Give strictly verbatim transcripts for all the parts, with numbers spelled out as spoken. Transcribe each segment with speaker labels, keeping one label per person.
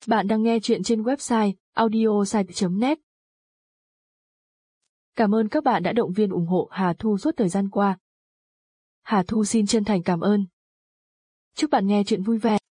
Speaker 1: Bạn đang nghe chuyện trên website audiosite chấm net. Cảm ơn các bạn đã động viên ủng hộ Hà Thu suốt thời gian qua. Hà Thu xin chân thành cảm ơn. Chúc bạn nghe chuyện vui vẻ.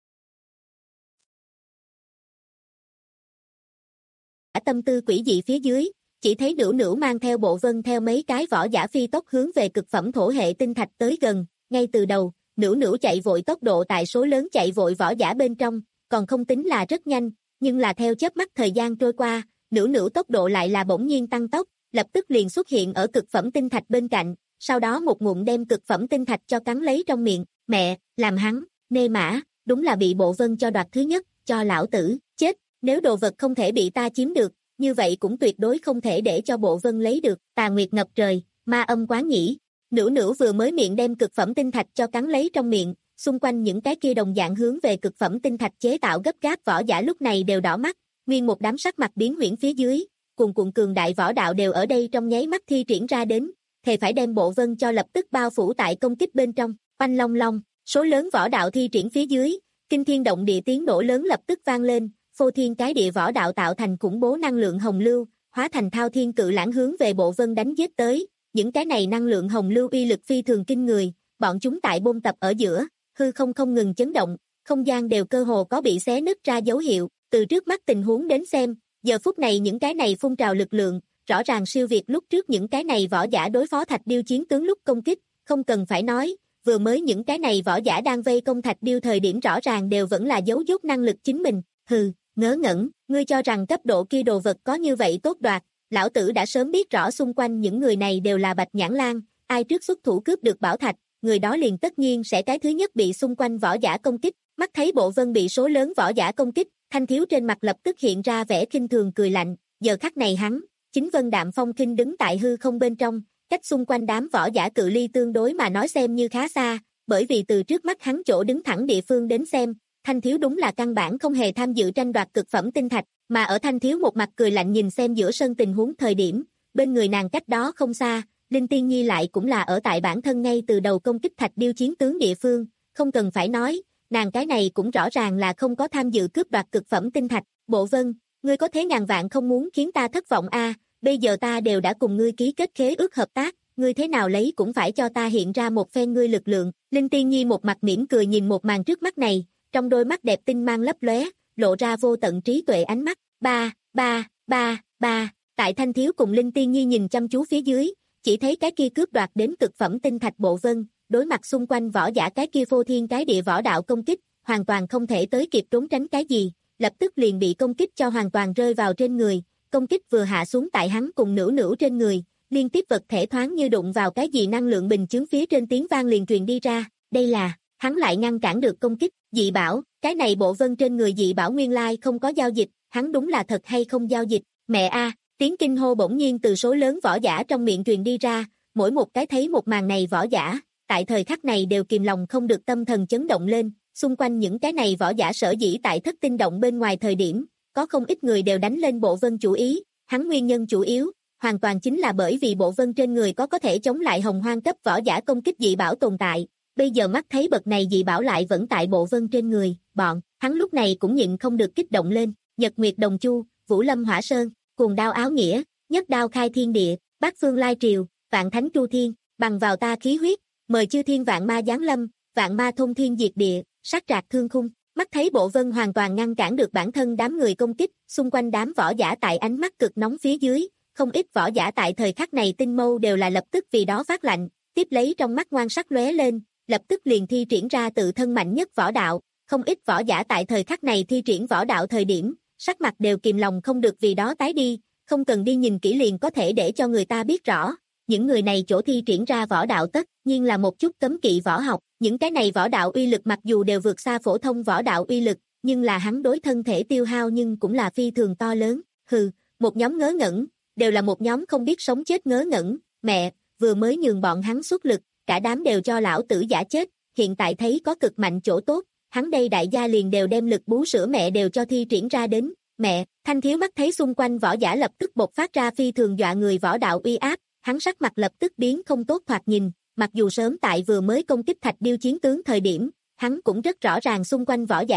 Speaker 2: Tâm tư quỷ dị phía dưới, chỉ thấy Nữu Nữu mang theo Bộ Vân theo mấy cái võ giả phi tốc hướng về cực phẩm thổ hệ tinh thạch tới gần. Ngay từ đầu, Nữu Nữu chạy vội tốc độ tại số lớn chạy vội võ giả bên trong, còn không tính là rất nhanh, nhưng là theo chớp mắt thời gian trôi qua, Nữu Nữu tốc độ lại là bỗng nhiên tăng tốc, lập tức liền xuất hiện ở cực phẩm tinh thạch bên cạnh, sau đó một ngụm đem cực phẩm tinh thạch cho cắn lấy trong miệng. Mẹ, làm hắn nê mã, đúng là bị Bộ Vân cho đoạt thứ nhất, cho lão tử chết. Nếu đồ vật không thể bị ta chiếm được, như vậy cũng tuyệt đối không thể để cho Bộ Vân lấy được. Tà nguyệt ngập trời, ma âm quán nhĩ. Nữu Nữu vừa mới miệng đem cực phẩm tinh thạch cho cắn lấy trong miệng, xung quanh những cái kia đồng dạng hướng về cực phẩm tinh thạch chế tạo gấp gáp võ giả lúc này đều đỏ mắt, nguyên một đám sắc mặt biến huyễn phía dưới, cuồn cuộn cường đại võ đạo đều ở đây trong nháy mắt thi triển ra đến, thề phải đem Bộ Vân cho lập tức bao phủ tại công kích bên trong. Oanh long long, số lớn võ đạo thi triển phía dưới, kinh thiên động địa tiếng nổ lớn lập tức vang lên. Phô thiên cái địa võ đạo tạo thành khủng bố năng lượng hồng lưu, hóa thành thao thiên cự lãng hướng về Bộ Vân đánh giết tới. Những cái này năng lượng hồng lưu uy lực phi thường kinh người, bọn chúng tại bôn tập ở giữa, hư không không ngừng chấn động, không gian đều cơ hồ có bị xé nứt ra dấu hiệu. Từ trước mắt tình huống đến xem, giờ phút này những cái này phun trào lực lượng, rõ ràng siêu việt lúc trước những cái này võ giả đối phó Thạch Điêu chiến tướng lúc công kích, không cần phải nói, vừa mới những cái này võ giả đang vây công Thạch Điêu thời điểm rõ ràng đều vẫn là giấu dốt năng lực chính mình. Hừ, ngớ ngẩn, ngươi cho rằng cấp độ kia đồ vật có như vậy tốt đoạt, lão tử đã sớm biết rõ xung quanh những người này đều là Bạch Nhãn Lang, ai trước xuất thủ cướp được bảo thạch, người đó liền tất nhiên sẽ cái thứ nhất bị xung quanh võ giả công kích. Mắt thấy Bộ Vân bị số lớn võ giả công kích, Thanh Thiếu trên mặt lập tức hiện ra vẻ khinh thường cười lạnh, giờ khắc này hắn, chính Vân Đạm Phong khinh đứng tại hư không bên trong, cách xung quanh đám võ giả cự ly tương đối mà nói xem như khá xa, bởi vì từ trước mắt hắn chỗ đứng thẳng địa phương đến xem, Thanh Thiếu đúng là căn bản không hề tham dự tranh đoạt cực phẩm tinh thạch, mà ở Thanh Thiếu một mặt cười lạnh nhìn xem giữa sân tình huống thời điểm, bên người nàng cách đó không xa, Linh Tiên Nhi lại cũng là ở tại bản thân ngay từ đầu công kích Thạch Điêu chiến tướng địa phương, không cần phải nói, nàng cái này cũng rõ ràng là không có tham dự cướp đoạt cực phẩm tinh thạch. Bộ Vân, ngươi có thế ngàn vạn không muốn khiến ta thất vọng a, à, bây giờ ta đều đã cùng ngươi ký kết khế ước hợp tác, ngươi thế nào lấy cũng phải cho ta hiện ra một phen ngươi lực lượng. Linh Tiên Nhi một mặt mỉm cười nhìn một màn trước mắt này, trong đôi mắt đẹp tinh mang lấp lóe, lộ ra vô tận trí tuệ ánh mắt. Ba, ba, ba, ba, tại Thanh Thiếu cùng Linh Tiên Nhi nhìn chăm chú phía dưới, chỉ thấy cái kia cướp đoạt đến cực phẩm tinh thạch Bộ Vân, đối mặt xung quanh võ giả cái kia phô thiên cái địa võ đạo công kích, hoàn toàn không thể tới kịp trốn tránh cái gì, lập tức liền bị công kích cho hoàn toàn rơi vào trên người, công kích vừa hạ xuống tại hắn cùng Nữu Nữu trên người, liên tiếp vật thể thoáng như đụng vào cái gì năng lượng bình chướng phía trên tiếng vang liền truyền đi ra, đây là, hắn lại ngăn cản được công kích. Dị bảo, cái này Bộ Vân trên người dị bảo nguyên lai không có giao dịch, hắn đúng là thật hay không giao dịch. Mẹ a, à, tiếng kinh hô bỗng nhiên từ số lớn võ giả trong miệng truyền đi ra, mỗi một cái thấy một màn này võ giả, tại thời khắc này đều kìm lòng không được tâm thần chấn động lên, xung quanh những cái này võ giả sở dĩ tại thất tinh động bên ngoài thời điểm, có không ít người đều đánh lên Bộ Vân chủ ý, hắn nguyên nhân chủ yếu, hoàn toàn chính là bởi vì Bộ Vân trên người có có thể chống lại hồng hoang cấp võ giả công kích dị bảo tồn tại. Bây giờ mắt thấy bậc này dị bảo lại vẫn tại Bộ Vân trên người, bọn, hắn lúc này cũng nhịn không được kích động lên. Nhật Nguyệt Đồng Chu, Vũ Lâm Hỏa Sơn, Cuồng Đao Áo Nghĩa, Nhất Đao Khai Thiên Địa, Bát Phương Lai Triều, Vạn Thánh Tru Thiên, bằng vào ta khí huyết, mời chư thiên vạn ma giáng lâm, vạn ma thôn thiên diệt địa, sát trạc thương khung. Mắt thấy Bộ Vân hoàn toàn ngăn cản được bản thân đám người công kích, xung quanh đám võ giả tại ánh mắt cực nóng phía dưới, không ít võ giả tại thời khắc này tinh mâu đều là lập tức vì đó phát lạnh, tiếp lấy trong mắt ngoan sắc lóe lên, lập tức liền thi triển ra tự thân mạnh nhất võ đạo, không ít võ giả tại thời khắc này thi triển võ đạo thời điểm, sắc mặt đều kìm lòng không được vì đó tái đi, không cần đi nhìn kỹ liền có thể để cho người ta biết rõ, những người này chỗ thi triển ra võ đạo tất nhiên là một chút cấm kỵ võ học, những cái này võ đạo uy lực mặc dù đều vượt xa phổ thông võ đạo uy lực, nhưng là hắn đối thân thể tiêu hao nhưng cũng là phi thường to lớn. Hừ, một nhóm ngớ ngẩn, đều là một nhóm không biết sống chết ngớ ngẩn, mẹ, vừa mới nhường bọn hắn xuất lực, cả đám đều cho lão tử giả chết, hiện tại thấy có cực mạnh chỗ tốt, hắn đây đại gia liền đều đem lực bú sữa mẹ đều cho thi triển ra đến. Mẹ, Thanh Thiếu mắt thấy xung quanh võ giả lập tức bộc phát ra phi thường dọa người võ đạo uy áp, hắn sắc mặt lập tức biến không tốt thoạt nhìn, mặc dù sớm tại vừa mới công kích Thạch Điêu chiến tướng thời điểm, hắn cũng rất rõ ràng xung quanh võ giả,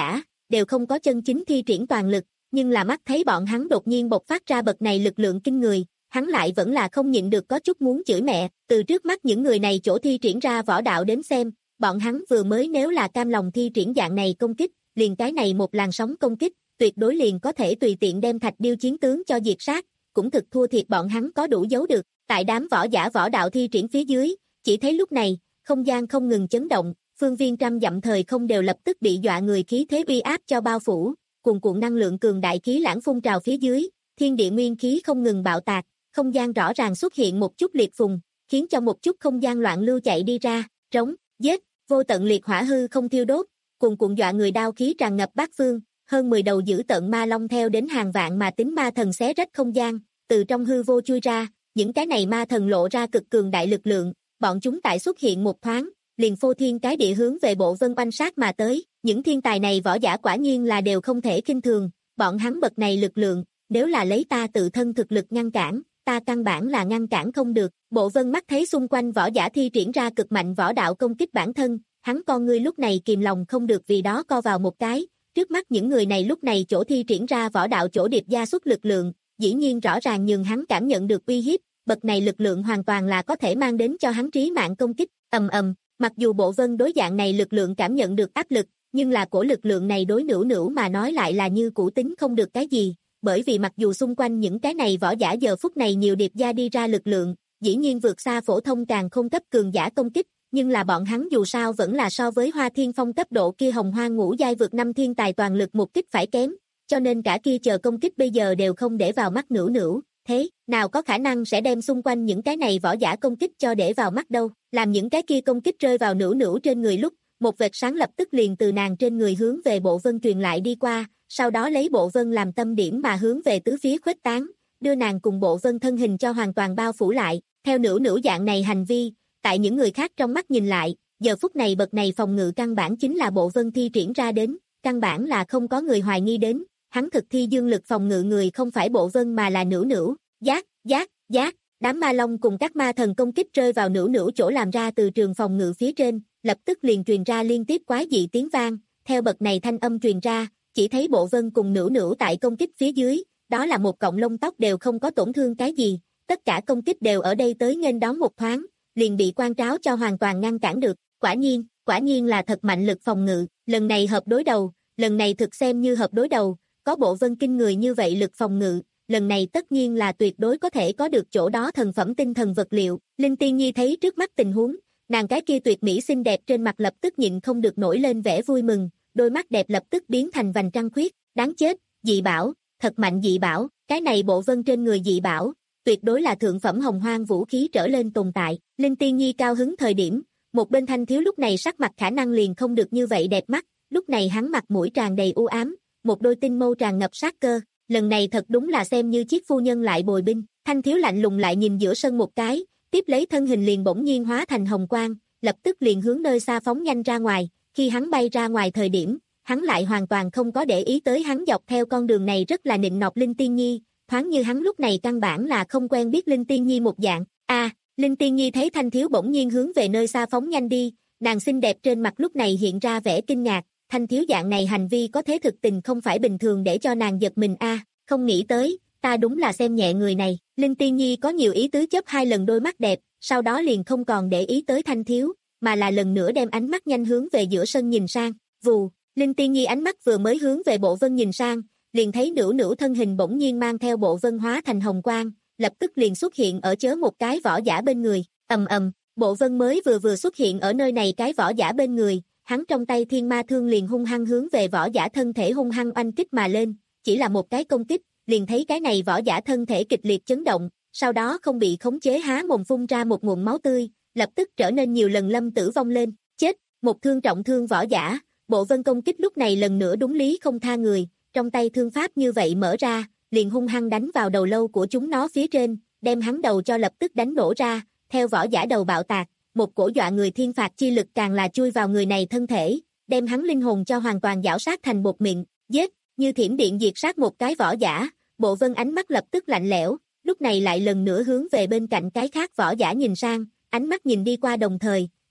Speaker 2: đều không có chân chính thi triển toàn lực, nhưng là mắt thấy bọn hắn đột nhiên bộc phát ra bậc này lực lượng kinh người, hắn lại vẫn là không nhịn được có chút muốn chửi mẹ, từ trước mắt những người này chỗ thi triển ra võ đạo đến xem, bọn hắn vừa mới nếu là cam lòng thi triển dạng này công kích, liền cái này một làn sóng công kích, tuyệt đối liền có thể tùy tiện đem Thạch Điêu chiến tướng cho diệt sát, cũng thực thua thiệt bọn hắn có đủ giấu được, tại đám võ giả võ đạo thi triển phía dưới, chỉ thấy lúc này, không gian không ngừng chấn động, phương viên trăm dặm thời không đều lập tức bị dọa người khí thế uy áp cho bao phủ, cuồn cuộn năng lượng cường đại khí lãng phun trào phía dưới, thiên địa nguyên khí không ngừng bạo tạc, không gian rõ ràng xuất hiện một chút liệt phùng, khiến cho một chút không gian loạn lưu chạy đi ra, trống, giết, vô tận liệt hỏa hư không thiêu đốt, cuồn cuộn dọa người đao khí tràn ngập bát phương, hơn mười đầu dữ tận ma long theo đến hàng vạn mà tính ma thần xé rách không gian, từ trong hư vô chui ra, những cái này ma thần lộ ra cực cường đại lực lượng, bọn chúng tại xuất hiện một thoáng, liền phô thiên cái địa hướng về Bộ Vân oanh sát mà tới, những thiên tài này võ giả quả nhiên là đều không thể khinh thường, bọn hắn bậc này lực lượng, nếu là lấy ta tự thân thực lực ngăn cản, ta căn bản là ngăn cản không được. Bộ Vân mắt thấy xung quanh võ giả thi triển ra cực mạnh võ đạo công kích bản thân, hắn con ngươi lúc này kìm lòng không được vì đó co vào một cái, trước mắt những người này lúc này chỗ thi triển ra võ đạo chỗ điệp gia xuất lực lượng, dĩ nhiên rõ ràng nhường hắn cảm nhận được uy hiếp, bậc này lực lượng hoàn toàn là có thể mang đến cho hắn trí mạng công kích, ầm ầm, mặc dù Bộ Vân đối dạng này lực lượng cảm nhận được áp lực, nhưng là cổ lực lượng này đối Nữu Nữu mà nói lại là như cũ tính không được cái gì, bởi vì mặc dù xung quanh những cái này võ giả giờ phút này nhiều điệp gia đi ra lực lượng, dĩ nhiên vượt xa phổ thông càng không cấp cường giả công kích, nhưng là bọn hắn dù sao vẫn là so với Hoa Thiên Phong cấp độ kia hồng hoang ngũ giai vượt năm thiên tài toàn lực một kích phải kém, cho nên cả kia chờ công kích bây giờ đều không để vào mắt Nữu Nữu, thế nào có khả năng sẽ đem xung quanh những cái này võ giả công kích cho để vào mắt đâu, làm những cái kia công kích rơi vào Nữu Nữu trên người lúc, một vệt sáng lập tức liền từ nàng trên người hướng về Bộ Vân truyền lại đi qua, sau đó lấy Bộ Vân làm tâm điểm mà hướng về tứ phía khuếch tán, đưa nàng cùng Bộ Vân thân hình cho hoàn toàn bao phủ lại, theo Nữu Nữu dạng này hành vi, tại những người khác trong mắt nhìn lại, giờ phút này bậc này phòng ngự căn bản chính là Bộ Vân thi triển ra đến, căn bản là không có người hoài nghi đến, hắn thực thi dương lực phòng ngự người không phải Bộ Vân mà là Nữu Nữu, giác, giác, giác, đám ma long cùng các ma thần công kích rơi vào Nữu Nữu chỗ làm ra từ trường phòng ngự phía trên, lập tức liền truyền ra liên tiếp quái dị tiếng vang, theo bậc này thanh âm truyền ra, chỉ thấy Bộ Vân cùng Nữu Nữu tại công kích phía dưới, đó là một cọng lông tóc đều không có tổn thương cái gì, tất cả công kích đều ở đây tới nghênh đón một thoáng, liền bị quan tráo cho hoàn toàn ngăn cản được, quả nhiên, quả nhiên là thật mạnh lực phòng ngự, lần này hợp đối đầu, lần này thực xem như hợp đối đầu, có Bộ Vân kinh người như vậy lực phòng ngự, lần này tất nhiên là tuyệt đối có thể có được chỗ đó thần phẩm tinh thần vật liệu, Linh Tiên Nhi thấy trước mắt tình huống, nàng cái kia tuyệt mỹ xinh đẹp trên mặt lập tức nhịn không được nổi lên vẻ vui mừng, đôi mắt đẹp lập tức biến thành vành trăng khuyết, đáng chết, dị bảo, thật mạnh dị bảo, cái này Bộ Vân trên người dị bảo, tuyệt đối là thượng phẩm hồng hoang vũ khí trở lên tồn tại, Linh Tiên Nhi cao hứng thời điểm, một bên Thanh Thiếu lúc này sắc mặt khả năng liền không được như vậy đẹp mắt, lúc này hắn mặt mũi tràn đầy u ám, một đôi tinh mâu tràn ngập sát cơ, lần này thật đúng là xem như chiếc phu nhân lại bồi binh, Thanh Thiếu lạnh lùng lại nhìn giữa sân một cái, tiếp lấy thân hình liền bỗng nhiên hóa thành hồng quang, lập tức liền hướng nơi xa phóng nhanh ra ngoài, khi hắn bay ra ngoài thời điểm, hắn lại hoàn toàn không có để ý tới hắn dọc theo con đường này rất là nịnh nọt Linh Tiên Nhi, thoáng như hắn lúc này căn bản là không quen biết Linh Tiên Nhi một dạng, a à, Linh Tiên Nhi thấy Thanh Thiếu bỗng nhiên hướng về nơi xa phóng nhanh đi, nàng xinh đẹp trên mặt lúc này hiện ra vẻ kinh ngạc, Thanh Thiếu dạng này hành vi có thế thực tình không phải bình thường để cho nàng giật mình a, à, không nghĩ tới, ta đúng là xem nhẹ người này, Linh Tiên Nhi có nhiều ý tứ chớp hai lần đôi mắt đẹp, sau đó liền không còn để ý tới Thanh Thiếu, mà là lần nữa đem ánh mắt nhanh hướng về giữa sân nhìn sang, vù, Linh Tiên Nhi ánh mắt vừa mới hướng về Bộ Vân nhìn sang, liền thấy Nữu Nữu thân hình bỗng nhiên mang theo Bộ Vân hóa thành hồng quang, lập tức liền xuất hiện ở chớ một cái võ giả bên người, ầm ầm, Bộ Vân mới vừa vừa xuất hiện ở nơi này cái võ giả bên người, hắn trong tay thiên ma thương liền hung hăng hướng về võ giả thân thể hung hăng oanh kích mà lên, chỉ là một cái công kích, liền thấy cái này võ giả thân thể kịch liệt chấn động, sau đó không bị khống chế há mồm phun ra một nguồn máu tươi, lập tức trở nên nhiều lần lâm tử vong lên, chết, một thương trọng thương võ giả, Bộ Vân công kích lúc này lần nữa đúng lý không tha người, trong tay thương pháp như vậy mở ra, liền hung hăng đánh vào đầu lâu của chúng nó phía trên, đem hắn đầu cho lập tức đánh nổ ra, theo võ giả đầu bạo tạc, một cổ dọa người thiên phạt chi lực càng là chui vào người này thân thể, đem hắn linh hồn cho hoàn toàn giảo sát thành bột mịn, giết, như thiểm điện diệt sát một cái võ giả, Bộ Vân ánh mắt lập tức lạnh lẽo, lúc này lại lần nữa hướng về bên cạnh cái khác võ giả nhìn sang, ánh mắt nhìn đi qua đồng thời,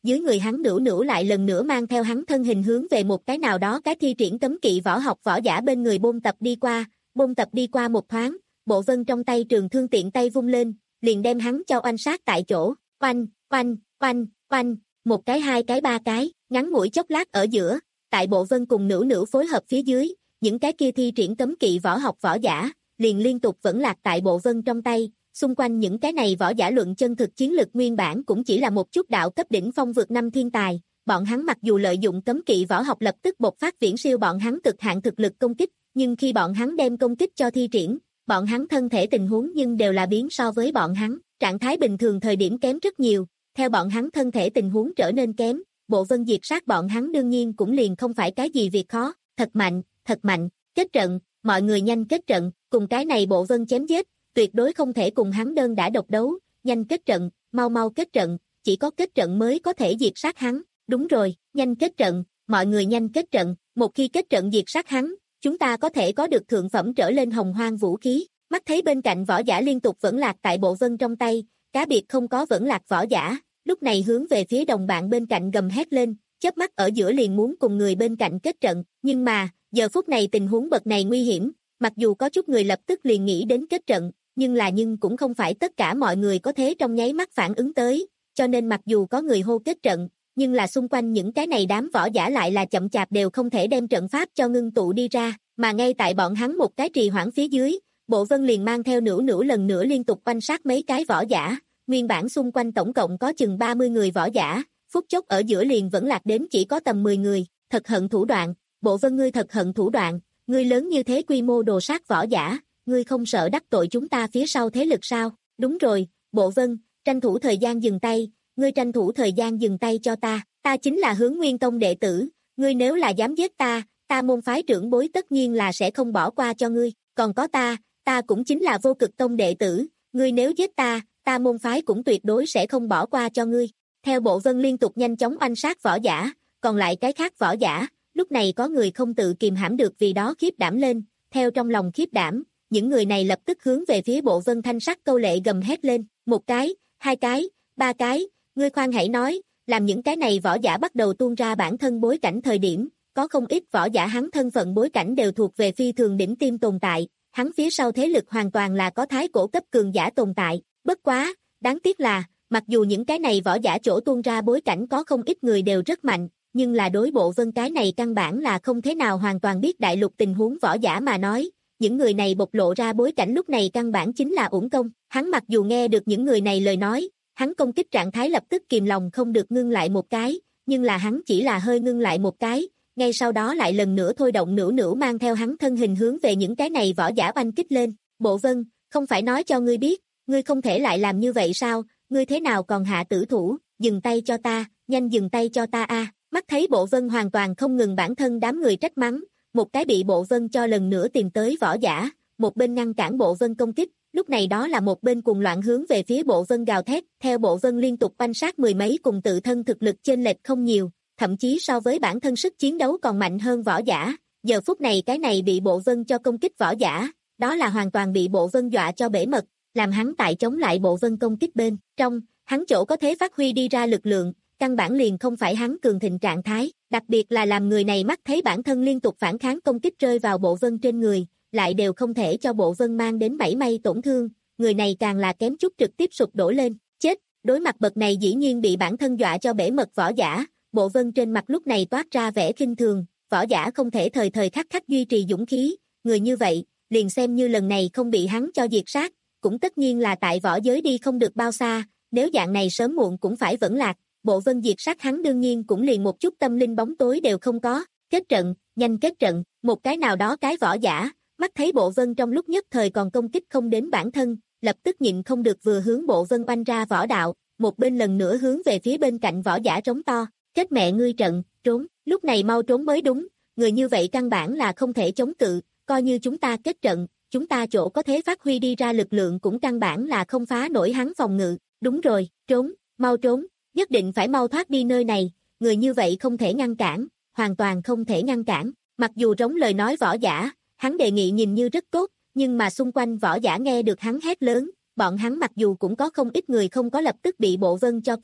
Speaker 2: dưới người hắn Nữu Nữu lại lần nữa mang theo hắn thân hình hướng về một cái nào đó cái thi triển cấm kỵ võ học võ giả bên người Bôn Tập đi qua, Bôn Tập đi qua một thoáng, Bộ Vân trong tay trường thương tiện tay vung lên, liền đem hắn cho oanh sát tại chỗ, oanh, oanh, oanh, oanh, một cái hai cái ba cái, ngắn ngủi chốc lát ở giữa, tại Bộ Vân cùng Nữu Nữu phối hợp phía dưới, những cái kia thi triển cấm kỵ võ học võ giả, liền liên tục vẫn lạc tại Bộ Vân trong tay, xung quanh những cái này võ giả luận chân thực chiến lực nguyên bản cũng chỉ là một chút đạo cấp đỉnh phong vượt năm thiên tài, bọn hắn mặc dù lợi dụng cấm kỵ võ học lập tức bộc phát viễn siêu bọn hắn cực hạn thực lực công kích, nhưng khi bọn hắn đem công kích cho thi triển, bọn hắn thân thể tình huống nhưng đều là biến so với bọn hắn, trạng thái bình thường thời điểm kém rất nhiều, theo bọn hắn thân thể tình huống trở nên kém, Bộ Vân diệt sát bọn hắn đương nhiên cũng liền không phải cái gì việc khó, thật mạnh, thật mạnh, kết trận, mọi người nhanh kết trận, cùng cái này Bộ Vân chém giết, tuyệt đối không thể cùng hắn đơn đã độc đấu, nhanh kết trận, mau mau kết trận, chỉ có kết trận mới có thể diệt sát hắn, đúng rồi, nhanh kết trận, mọi người nhanh kết trận, một khi kết trận diệt sát hắn, chúng ta có thể có được thượng phẩm trở lên hồng hoang vũ khí, mắt thấy bên cạnh võ giả liên tục vẫn lạc tại Bộ Vân trong tay, cá biệt không có vẫn lạc võ giả, lúc này hướng về phía đồng bạn bên cạnh gầm hét lên, chớp mắt ở giữa liền muốn cùng người bên cạnh kết trận, nhưng mà, giờ phút này tình huống bậc này nguy hiểm, mặc dù có chút người lập tức liền nghĩ đến kết trận, nhưng là nhưng cũng không phải tất cả mọi người có thế trong nháy mắt phản ứng tới, cho nên mặc dù có người hô kết trận, nhưng là xung quanh những cái này đám võ giả lại là chậm chạp đều không thể đem trận pháp cho ngưng tụ đi ra, mà ngay tại bọn hắn một cái trì hoãn phía dưới, Bộ Vân liền mang theo Nữu Nữu lần nữa liên tục quanh sát mấy cái võ giả, nguyên bản xung quanh tổng cộng có chừng ba mươi người võ giả, phút chốc ở giữa liền vẫn lạc đến chỉ có tầm mười người, thật hận thủ đoạn, Bộ Vân ngươi thật hận thủ đoạn, ngươi lớn như thế quy mô đồ sát võ giả, ngươi không sợ đắc tội chúng ta phía sau thế lực sao? Đúng rồi, Bộ Vân, tranh thủ thời gian dừng tay, ngươi tranh thủ thời gian dừng tay cho ta, ta chính là Hướng Nguyên Tông đệ tử, ngươi nếu là dám giết ta, ta môn phái trưởng bối tất nhiên là sẽ không bỏ qua cho ngươi, còn có ta, ta cũng chính là Vô Cực Tông đệ tử, ngươi nếu giết ta, ta môn phái cũng tuyệt đối sẽ không bỏ qua cho ngươi. Theo Bộ Vân liên tục nhanh chóng oanh sát võ giả, còn lại cái khác võ giả, lúc này có người không tự kìm hãm được vì đó khiếp đảm lên, theo trong lòng khiếp đảm, những người này lập tức hướng về phía Bộ Vân thanh sắc câu lệ gầm hét lên, một cái, hai cái, ba cái, ngươi khoan hãy nói, làm những cái này võ giả bắt đầu tuôn ra bản thân bối cảnh thời điểm, có không ít võ giả hắn thân phận bối cảnh đều thuộc về phi thường đỉnh tiêm tồn tại, hắn phía sau thế lực hoàn toàn là có thái cổ cấp cường giả tồn tại, bất quá, đáng tiếc là, mặc dù những cái này võ giả chỗ tuôn ra bối cảnh có không ít người đều rất mạnh, nhưng là đối Bộ Vân cái này căn bản là không thế nào hoàn toàn biết đại lục tình huống võ giả mà nói, những người này bộc lộ ra bối cảnh lúc này căn bản chính là uổng công, hắn mặc dù nghe được những người này lời nói, hắn công kích trạng thái lập tức kìm lòng không được ngưng lại một cái, nhưng là hắn chỉ là hơi ngưng lại một cái, ngay sau đó lại lần nữa thôi động Nữu Nữu mang theo hắn thân hình hướng về những cái này võ giả oanh kích lên, Bộ Vân, không phải nói cho ngươi biết, ngươi không thể lại làm như vậy sao, ngươi thế nào còn hạ tử thủ, dừng tay cho ta, nhanh dừng tay cho ta a. Mắt thấy Bộ Vân hoàn toàn không ngừng bản thân đám người trách mắng, một cái bị Bộ Vân cho lần nữa tìm tới võ giả, một bên ngăn cản Bộ Vân công kích, lúc này đó là một bên cuồng loạn hướng về phía Bộ Vân gào thét, theo Bộ Vân liên tục oanh sát mười mấy cùng tự thân thực lực chênh lệch không nhiều, thậm chí so với bản thân sức chiến đấu còn mạnh hơn võ giả, giờ phút này cái này bị Bộ Vân cho công kích võ giả, đó là hoàn toàn bị Bộ Vân dọa cho bể mật, làm hắn tại chống lại Bộ Vân công kích bên trong, hắn chỗ có thể phát huy đi ra lực lượng, căn bản liền không phải hắn cường thịnh trạng thái, đặc biệt là làm người này mắt thấy bản thân liên tục phản kháng công kích rơi vào Bộ Vân trên người, lại đều không thể cho Bộ Vân mang đến mảy may tổn thương, người này càng là kém chút trực tiếp sụp đổ lên, chết, đối mặt bậc này dĩ nhiên bị bản thân dọa cho bể mật võ giả, Bộ Vân trên mặt lúc này toát ra vẻ khinh thường, võ giả không thể thời thời khắc khắc duy trì dũng khí, người như vậy, liền xem như lần này không bị hắn cho diệt sát, cũng tất nhiên là tại võ giới đi không được bao xa, nếu dạng này sớm muộn cũng phải vẫn lạc, Bộ Vân diệt sát hắn đương nhiên cũng liền một chút tâm linh bóng tối đều không có, kết trận, nhanh kết trận, một cái nào đó cái võ giả, mắt thấy Bộ Vân trong lúc nhất thời còn công kích không đến bản thân, lập tức nhịn không được vừa hướng Bộ Vân oanh ra võ đạo, một bên lần nữa hướng về phía bên cạnh võ giả trống to, kết mẹ ngươi trận, trốn, lúc này mau trốn mới đúng, người như vậy căn bản là không thể chống cự, coi như chúng ta kết trận, chúng ta chỗ có thể phát huy đi ra lực lượng cũng căn bản là không phá nổi hắn phòng ngự, đúng rồi, trốn, mau trốn, nhất định phải mau thoát đi nơi này, người như vậy không thể ngăn cản, hoàn toàn không thể ngăn cản, mặc dù trống lời nói võ giả, hắn đề nghị nhìn như rất tốt, nhưng mà xung quanh võ giả nghe được hắn hét lớn, bọn hắn mặc dù cũng có không ít người không có lập tức bị Bộ Vân cho công kích,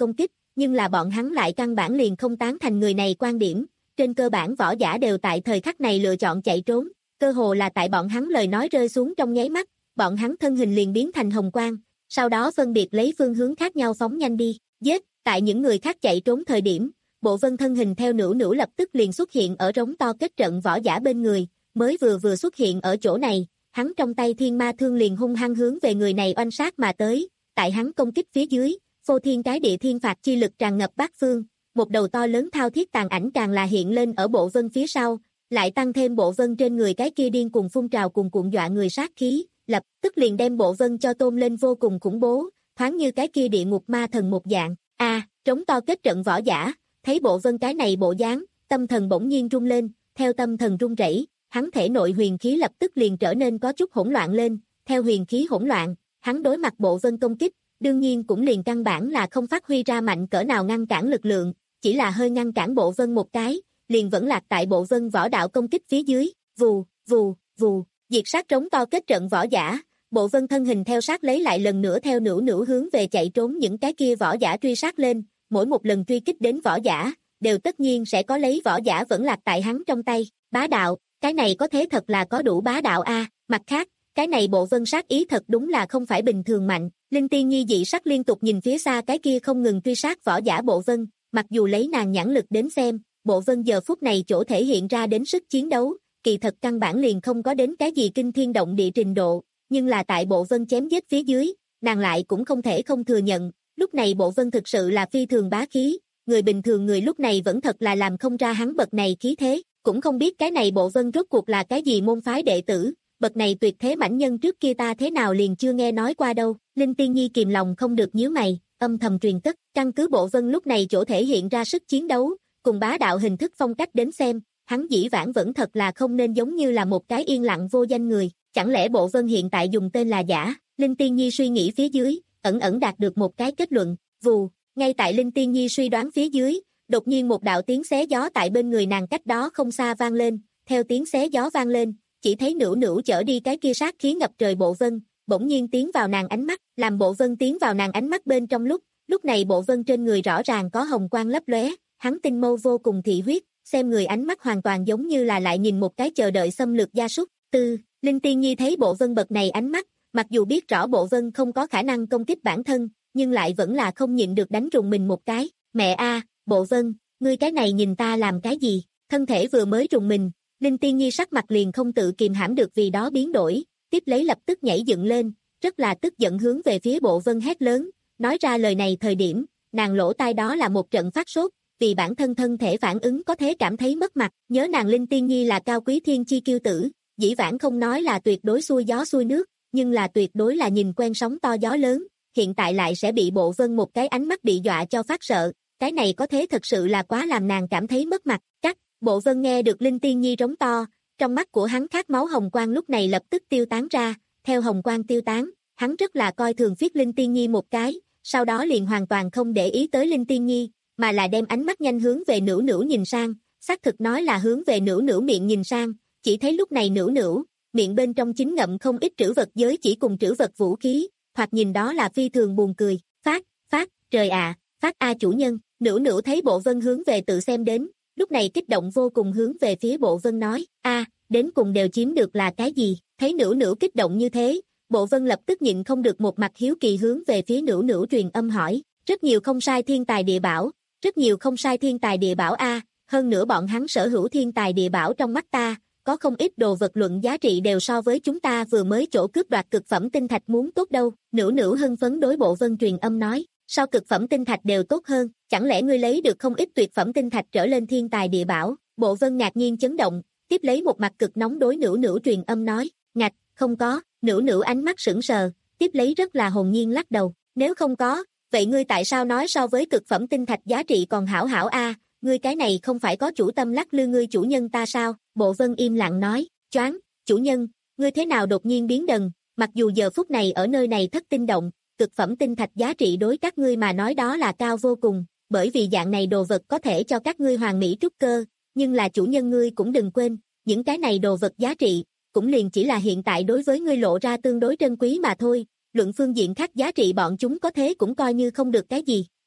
Speaker 2: nhưng là bọn hắn lại căn bản liền không tán thành người này quan điểm, trên cơ bản võ giả đều tại thời khắc này lựa chọn chạy trốn, cơ hồ là tại bọn hắn lời nói rơi xuống trong nháy mắt, bọn hắn thân hình liền biến thành hồng quang, sau đó phân biệt lấy phương hướng khác nhau phóng nhanh đi, giết, tại những người khác chạy trốn thời điểm, Bộ Vân thân hình theo Nữu Nữu lập tức liền xuất hiện ở rống to kết trận võ giả bên người, mới vừa vừa xuất hiện ở chỗ này, hắn trong tay thiên ma thương liền hung hăng hướng về người này oanh sát mà tới, tại hắn công kích phía dưới, phô thiên cái địa thiên phạt chi lực tràn ngập bát phương, một đầu to lớn thao thiết tàn ảnh càng là hiện lên ở Bộ Vân phía sau, lại tăng thêm Bộ Vân trên người cái kia điên cùng phun trào cùng cuộn dọa người sát khí, lập tức liền đem Bộ Vân cho tôn lên vô cùng khủng bố, thoáng như cái kia địa ngục ma thần một dạng. A, à, trống to kết trận võ giả, thấy Bộ Vân cái này bộ dáng, tâm thần bỗng nhiên rung lên, theo tâm thần rung rẩy, hắn thể nội huyền khí lập tức liền trở nên có chút hỗn loạn lên, theo huyền khí hỗn loạn, hắn đối mặt Bộ Vân công kích, đương nhiên cũng liền căn bản là không phát huy ra mạnh cỡ nào ngăn cản lực lượng, chỉ là hơi ngăn cản Bộ Vân một cái, liền vẫn lạc tại Bộ Vân võ đạo công kích phía dưới, vù, vù, vù, diệt sát trống to kết trận võ giả, Bộ Vân thân hình theo sát lấy lại lần nữa theo Nữu Nữu hướng về chạy trốn những cái kia võ giả truy sát lên, mỗi một lần truy kích đến võ giả, đều tất nhiên sẽ có lấy võ giả vẫn lạc tại hắn trong tay, bá đạo, cái này có thế thật là có đủ bá đạo a, mặt khác, cái này Bộ Vân sát ý thật đúng là không phải bình thường mạnh, Linh Tiên Nhi dị sắc liên tục nhìn phía xa cái kia không ngừng truy sát võ giả Bộ Vân, mặc dù lấy nàng nhãn lực đến xem, Bộ Vân giờ phút này chỗ thể hiện ra đến sức chiến đấu, kỳ thật căn bản liền không có đến cái gì kinh thiên động địa trình độ, nhưng là tại Bộ Vân chém giết phía dưới, nàng lại cũng không thể không thừa nhận, lúc này Bộ Vân thực sự là phi thường bá khí, người bình thường người lúc này vẫn thật là làm không ra hắn bậc này khí thế, cũng không biết cái này Bộ Vân rốt cuộc là cái gì môn phái đệ tử, bậc này tuyệt thế mãnh nhân trước kia ta thế nào liền chưa nghe nói qua đâu, Linh Tiên Nhi kìm lòng không được nhíu mày, âm thầm truyền cất, căn cứ Bộ Vân lúc này chỗ thể hiện ra sức chiến đấu, cùng bá đạo hình thức phong cách đến xem, hắn dĩ vãng vẫn thật là không nên giống như là một cái yên lặng vô danh người, chẳng lẽ Bộ Vân hiện tại dùng tên là giả, Linh Tiên Nhi suy nghĩ phía dưới, ẩn ẩn đạt được một cái kết luận, vù, ngay tại Linh Tiên Nhi suy đoán phía dưới, đột nhiên một đạo tiếng xé gió tại bên người nàng cách đó không xa vang lên, theo tiếng xé gió vang lên, chỉ thấy Nữu Nữu chở đi cái kia sát khí ngập trời Bộ Vân, bỗng nhiên tiến vào nàng ánh mắt, làm Bộ Vân tiến vào nàng ánh mắt bên trong lúc, lúc này Bộ Vân trên người rõ ràng có hồng quang lấp lóe, hắn tinh mâu vô cùng thị huyết, xem người ánh mắt hoàn toàn giống như là lại nhìn một cái chờ đợi xâm lược gia súc. Tư, Linh Tiên Nhi thấy Bộ Vân bậc này ánh mắt, mặc dù biết rõ Bộ Vân không có khả năng công kích bản thân, nhưng lại vẫn là không nhịn được đánh rùng mình một cái. Mẹ a, Bộ Vân, ngươi cái này nhìn ta làm cái gì? Thân thể vừa mới rùng mình, Linh Tiên Nhi sắc mặt liền không tự kìm hãm được vì đó biến đổi, tiếp lấy lập tức nhảy dựng lên, rất là tức giận hướng về phía Bộ Vân hét lớn, nói ra lời này thời điểm, nàng lỗ tai đó là một trận phát sốt, vì bản thân thân thể phản ứng có thể cảm thấy mất mặt, nhớ nàng Linh Tiên Nhi là cao quý thiên chi kiêu tử, dĩ vãng không nói là tuyệt đối xuôi gió xuôi nước, nhưng là tuyệt đối là nhìn quen sóng to gió lớn, hiện tại lại sẽ bị Bộ Vân một cái ánh mắt bị dọa cho phát sợ, cái này có thế thật sự là quá làm nàng cảm thấy mất mặt, cắt, Bộ Vân nghe được Linh Tiên Nhi rống to, trong mắt của hắn khát máu hồng quang lúc này lập tức tiêu tán ra, theo hồng quang tiêu tán, hắn rất là coi thường phiết Linh Tiên Nhi một cái, sau đó liền hoàn toàn không để ý tới Linh Tiên Nhi, mà là đem ánh mắt nhanh hướng về Nữu Nữu nhìn sang, xác thực nói là hướng về Nữu Nữu miệng nhìn sang, chỉ thấy lúc này Nữu Nữu, miệng bên trong chính ngậm không ít trữ vật giới chỉ cùng trữ vật vũ khí, thoạt nhìn đó là phi thường buồn cười, phát, phát, trời ạ, phát a chủ nhân, Nữu Nữu thấy Bộ Vân hướng về tự xem đến, lúc này kích động vô cùng hướng về phía Bộ Vân nói, a, đến cùng đều chiếm được là cái gì, thấy Nữu Nữu kích động như thế, Bộ Vân lập tức nhịn không được một mặt hiếu kỳ hướng về phía Nữu Nữu truyền âm hỏi, rất nhiều không sai thiên tài địa bảo, rất nhiều không sai thiên tài địa bảo a, hơn nữa bọn hắn sở hữu thiên tài địa bảo trong mắt ta, có không ít đồ vật luận giá trị đều so với chúng ta vừa mới chỗ cướp đoạt cực phẩm tinh thạch muốn tốt đâu, Nữu Nữu hưng phấn đối Bộ Vân truyền âm nói, sao cực phẩm tinh thạch đều tốt hơn, chẳng lẽ ngươi lấy được không ít tuyệt phẩm tinh thạch trở lên thiên tài địa bảo, Bộ Vân ngạc nhiên chấn động, tiếp lấy một mặt cực nóng đối Nữu Nữu truyền âm nói, ngạch, không có, Nữu Nữu ánh mắt sững sờ, tiếp lấy rất là hồn nhiên lắc đầu, nếu không có, vậy ngươi tại sao nói so với cực phẩm tinh thạch giá trị còn hảo hảo a, ngươi cái này không phải có chủ tâm lắc lư ngươi chủ nhân ta sao, Bộ Vân im lặng nói, choáng, chủ nhân, ngươi thế nào đột nhiên biến đần, mặc dù giờ phút này ở nơi này thất tinh động, cực phẩm tinh thạch giá trị đối các ngươi mà nói đó là cao vô cùng, bởi vì dạng này đồ vật có thể cho các ngươi hoàn mỹ trúc cơ, nhưng là chủ nhân ngươi cũng đừng quên, những cái này đồ vật giá trị, cũng liền chỉ là hiện tại đối với ngươi lộ ra tương đối trân quý mà thôi, luận phương diện khác giá trị bọn chúng có thế cũng coi như không được cái gì,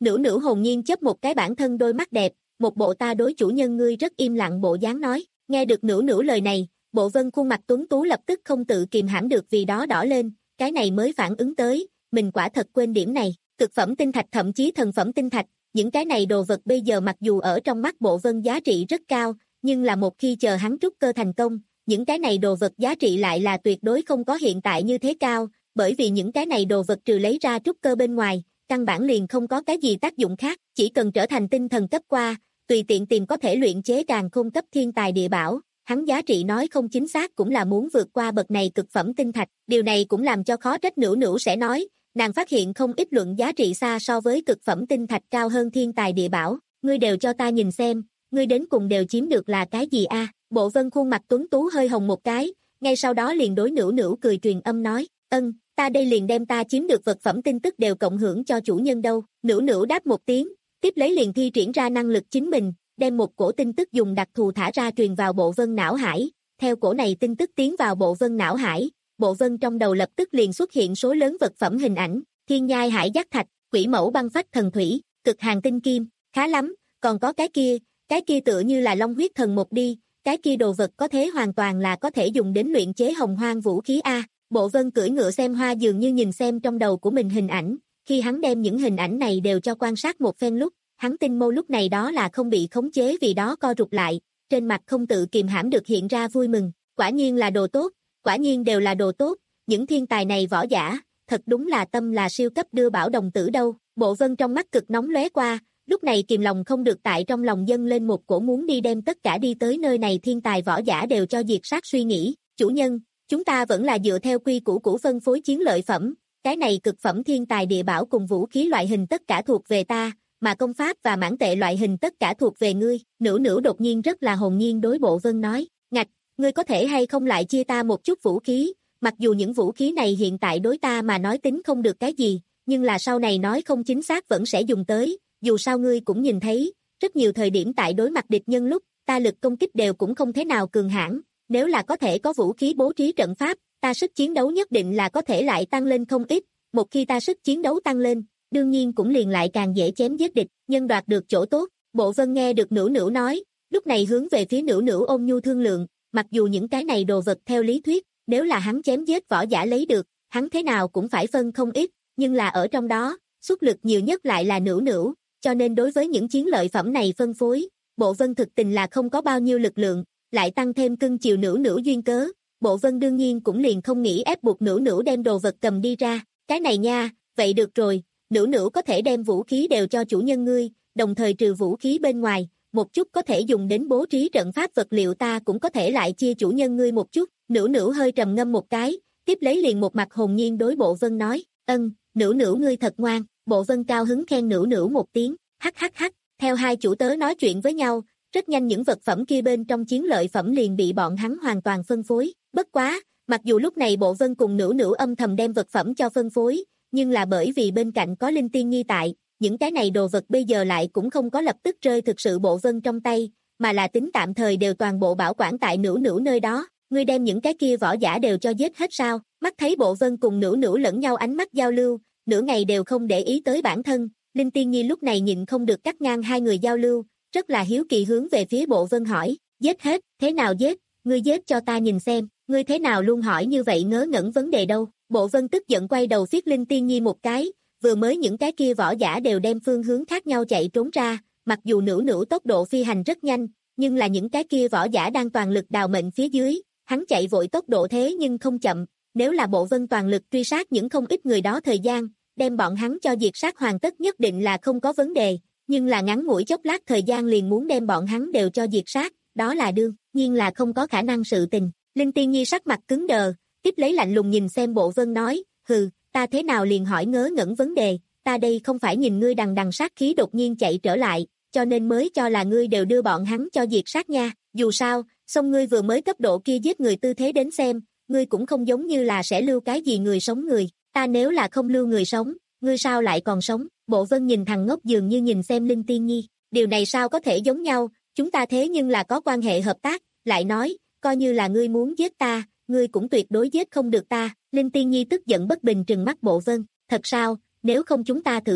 Speaker 2: Nữu nữu hồn nhiên chớp một cái bản thân đôi mắt đẹp, một bộ ta đối chủ nhân ngươi rất im lặng bộ dáng nói. Nghe được nữu nữu lời này, Bộ Vân khuôn mặt tuấn tú lập tức không tự kìm hãm được vì đó đỏ lên, cái này mới phản ứng tới, mình quả thật quên điểm này. Cực phẩm tinh thạch thậm chí thần phẩm tinh thạch, những cái này đồ vật bây giờ mặc dù ở trong mắt Bộ Vân giá trị rất cao, nhưng là một khi chờ hắn trúc cơ thành công, những cái này đồ vật giá trị lại là tuyệt đối không có hiện tại như thế cao, bởi vì những cái này đồ vật trừ lấy ra trúc cơ bên ngoài, căn bản liền không có cái gì tác dụng khác, chỉ cần trở thành tinh thần cấp qua, tùy tiện tìm có thể luyện chế càn khôn cấp thiên tài địa bảo, hắn giá trị nói không chính xác cũng là muốn vượt qua bậc này cực phẩm tinh thạch, điều này cũng làm cho khó trách Nữu Nữu sẽ nói, nàng phát hiện không ít luận giá trị xa so với cực phẩm tinh thạch cao hơn thiên tài địa bảo, ngươi đều cho ta nhìn xem, ngươi đến cùng đều chiếm được là cái gì a? Bộ Vân khuôn mặt tuấn tú hơi hồng một cái, ngay sau đó liền đối Nữu Nữu cười truyền âm nói, ân, ta đây liền đem ta chiếm được vật phẩm tin tức đều cộng hưởng cho chủ nhân đâu. Nữu Nữu đáp một tiếng, tiếp lấy liền thi triển ra năng lực chính mình, đem một cổ tin tức dùng đặc thù thả ra truyền vào Bộ Vân não hải, theo cổ này tin tức tiến vào Bộ Vân não hải, Bộ Vân trong đầu lập tức liền xuất hiện số lớn vật phẩm hình ảnh, thiên nhai hải giác thạch, quỷ mẫu băng phách thần thủy, cực hàng tinh kim, khá lắm, còn có cái kia, cái kia tựa như là long huyết thần một đi, cái kia đồ vật có thế hoàn toàn là có thể dùng đến luyện chế hồng hoang vũ khí a. Bộ Vân cưỡi ngựa xem hoa dường như nhìn xem trong đầu của mình hình ảnh, khi hắn đem những hình ảnh này đều cho quan sát một phen lúc, hắn tinh mâu lúc này đó là không bị khống chế vì đó co rụt lại, trên mặt không tự kìm hãm được hiện ra vui mừng, quả nhiên là đồ tốt, quả nhiên đều là đồ tốt, những thiên tài này võ giả, thật đúng là tâm là siêu cấp đưa bảo đồng tử đâu. Bộ Vân trong mắt cực nóng lóe qua, lúc này kìm lòng không được tại trong lòng dâng lên một cổ muốn đi đem tất cả đi tới nơi này thiên tài võ giả đều cho diệt sát suy nghĩ, chủ nhân, chúng ta vẫn là dựa theo quy củ cũ phân phối chiến lợi phẩm, cái này cực phẩm thiên tài địa bảo cùng vũ khí loại hình tất cả thuộc về ta, mà công pháp và mãn tệ loại hình tất cả thuộc về ngươi. Nữu Nữu đột nhiên rất là hồn nhiên đối Bộ Vân nói, ngạch, ngươi có thể hay không lại chia ta một chút vũ khí, mặc dù những vũ khí này hiện tại đối ta mà nói tính không được cái gì, nhưng là sau này nói không chính xác vẫn sẽ dùng tới, dù sao ngươi cũng nhìn thấy, rất nhiều thời điểm tại đối mặt địch nhân lúc, ta lực công kích đều cũng không thế nào cường hãn, nếu là có thể có vũ khí bố trí trận pháp, ta sức chiến đấu nhất định là có thể lại tăng lên không ít, một khi ta sức chiến đấu tăng lên, đương nhiên cũng liền lại càng dễ chém giết địch, nhân đoạt được chỗ tốt. Bộ Vân nghe được Nữu Nữu nói, lúc này hướng về phía Nữu Nữu ôn nhu thương lượng, mặc dù những cái này đồ vật theo lý thuyết, nếu là hắn chém giết võ giả lấy được, hắn thế nào cũng phải phân không ít, nhưng là ở trong đó, xuất lực nhiều nhất lại là Nữu Nữu, cho nên đối với những chiến lợi phẩm này phân phối, Bộ Vân thực tình là không có bao nhiêu lực lượng, lại tăng thêm cưng chiều Nữu Nữu duyên cớ, Bộ Vân đương nhiên cũng liền không nghĩ ép buộc Nữu Nữu đem đồ vật cầm đi ra, cái này nha, vậy được rồi, Nữu Nữu có thể đem vũ khí đều cho chủ nhân ngươi, đồng thời trừ vũ khí bên ngoài, một chút có thể dùng đến bố trí trận pháp vật liệu ta cũng có thể lại chia chủ nhân ngươi một chút. Nữu Nữu hơi trầm ngâm một cái, tiếp lấy liền một mặt hồn nhiên đối Bộ Vân nói, ân, Nữu Nữu ngươi thật ngoan. Bộ Vân cao hứng khen Nữu Nữu một tiếng, hắc hắc hắc, theo hai chủ tớ nói chuyện với nhau, rất nhanh những vật phẩm kia bên trong chiến lợi phẩm liền bị bọn hắn hoàn toàn phân phối, bất quá, mặc dù lúc này Bộ Vân cùng Nữu Nữu âm thầm đem vật phẩm cho phân phối, nhưng là bởi vì bên cạnh có Linh Tiên Nhi tại, những cái này đồ vật bây giờ lại cũng không có lập tức rơi thực sự Bộ Vân trong tay, mà là tính tạm thời đều toàn bộ bảo quản tại Nữu Nữu nơi đó. Ngươi đem những cái kia võ giả đều cho giết hết sao? Mắt thấy Bộ Vân cùng Nữu Nữu lẫn nhau ánh mắt giao lưu, nửa ngày đều không để ý tới bản thân, Linh Tiên Nhi lúc này nhịn không được cắt ngang hai người giao lưu, rất là hiếu kỳ hướng về phía Bộ Vân hỏi, giết hết, thế nào giết, ngươi giết cho ta nhìn xem, ngươi thế nào luôn hỏi như vậy ngớ ngẩn vấn đề đâu. Bộ Vân tức giận quay đầu phiết Linh Tiên Nhi một cái, vừa mới những cái kia võ giả đều đem phương hướng khác nhau chạy trốn ra, mặc dù Nữu Nữu tốc độ phi hành rất nhanh, nhưng là những cái kia võ giả đang toàn lực đào mệnh phía dưới, hắn chạy vội tốc độ thế nhưng không chậm, nếu là Bộ Vân toàn lực truy sát những không ít người đó thời gian, đem bọn hắn cho diệt sát hoàn tất nhất định là không có vấn đề, nhưng là ngắn ngủi chốc lát thời gian liền muốn đem bọn hắn đều cho diệt sát, đó là đương nhiên là không có khả năng sự tình. Linh Tiên Nhi sắc mặt cứng đờ, tiếp lấy lạnh lùng nhìn xem Bộ Vân nói, hừ, ta thế nào liền hỏi ngớ ngẩn vấn đề, ta đây không phải nhìn ngươi đằng đằng sát khí đột nhiên chạy trở lại, cho nên mới cho là ngươi đều đưa bọn hắn cho diệt sát nha, dù sao, xong ngươi vừa mới cấp độ kia giết người tư thế đến xem, ngươi cũng không giống như là sẽ lưu cái gì người sống người, ta nếu là không lưu người sống, ngươi sao lại còn sống. Bộ Vân nhìn thằng ngốc dường như nhìn xem Linh Tiên Nhi, điều này sao có thể giống nhau, chúng ta thế nhưng là có quan hệ hợp tác, lại nói, coi như là ngươi muốn giết ta, ngươi cũng tuyệt đối giết không được ta. Linh Tiên Nhi tức giận bất bình trừng mắt Bộ Vân, thật sao, nếu không chúng ta thử xem.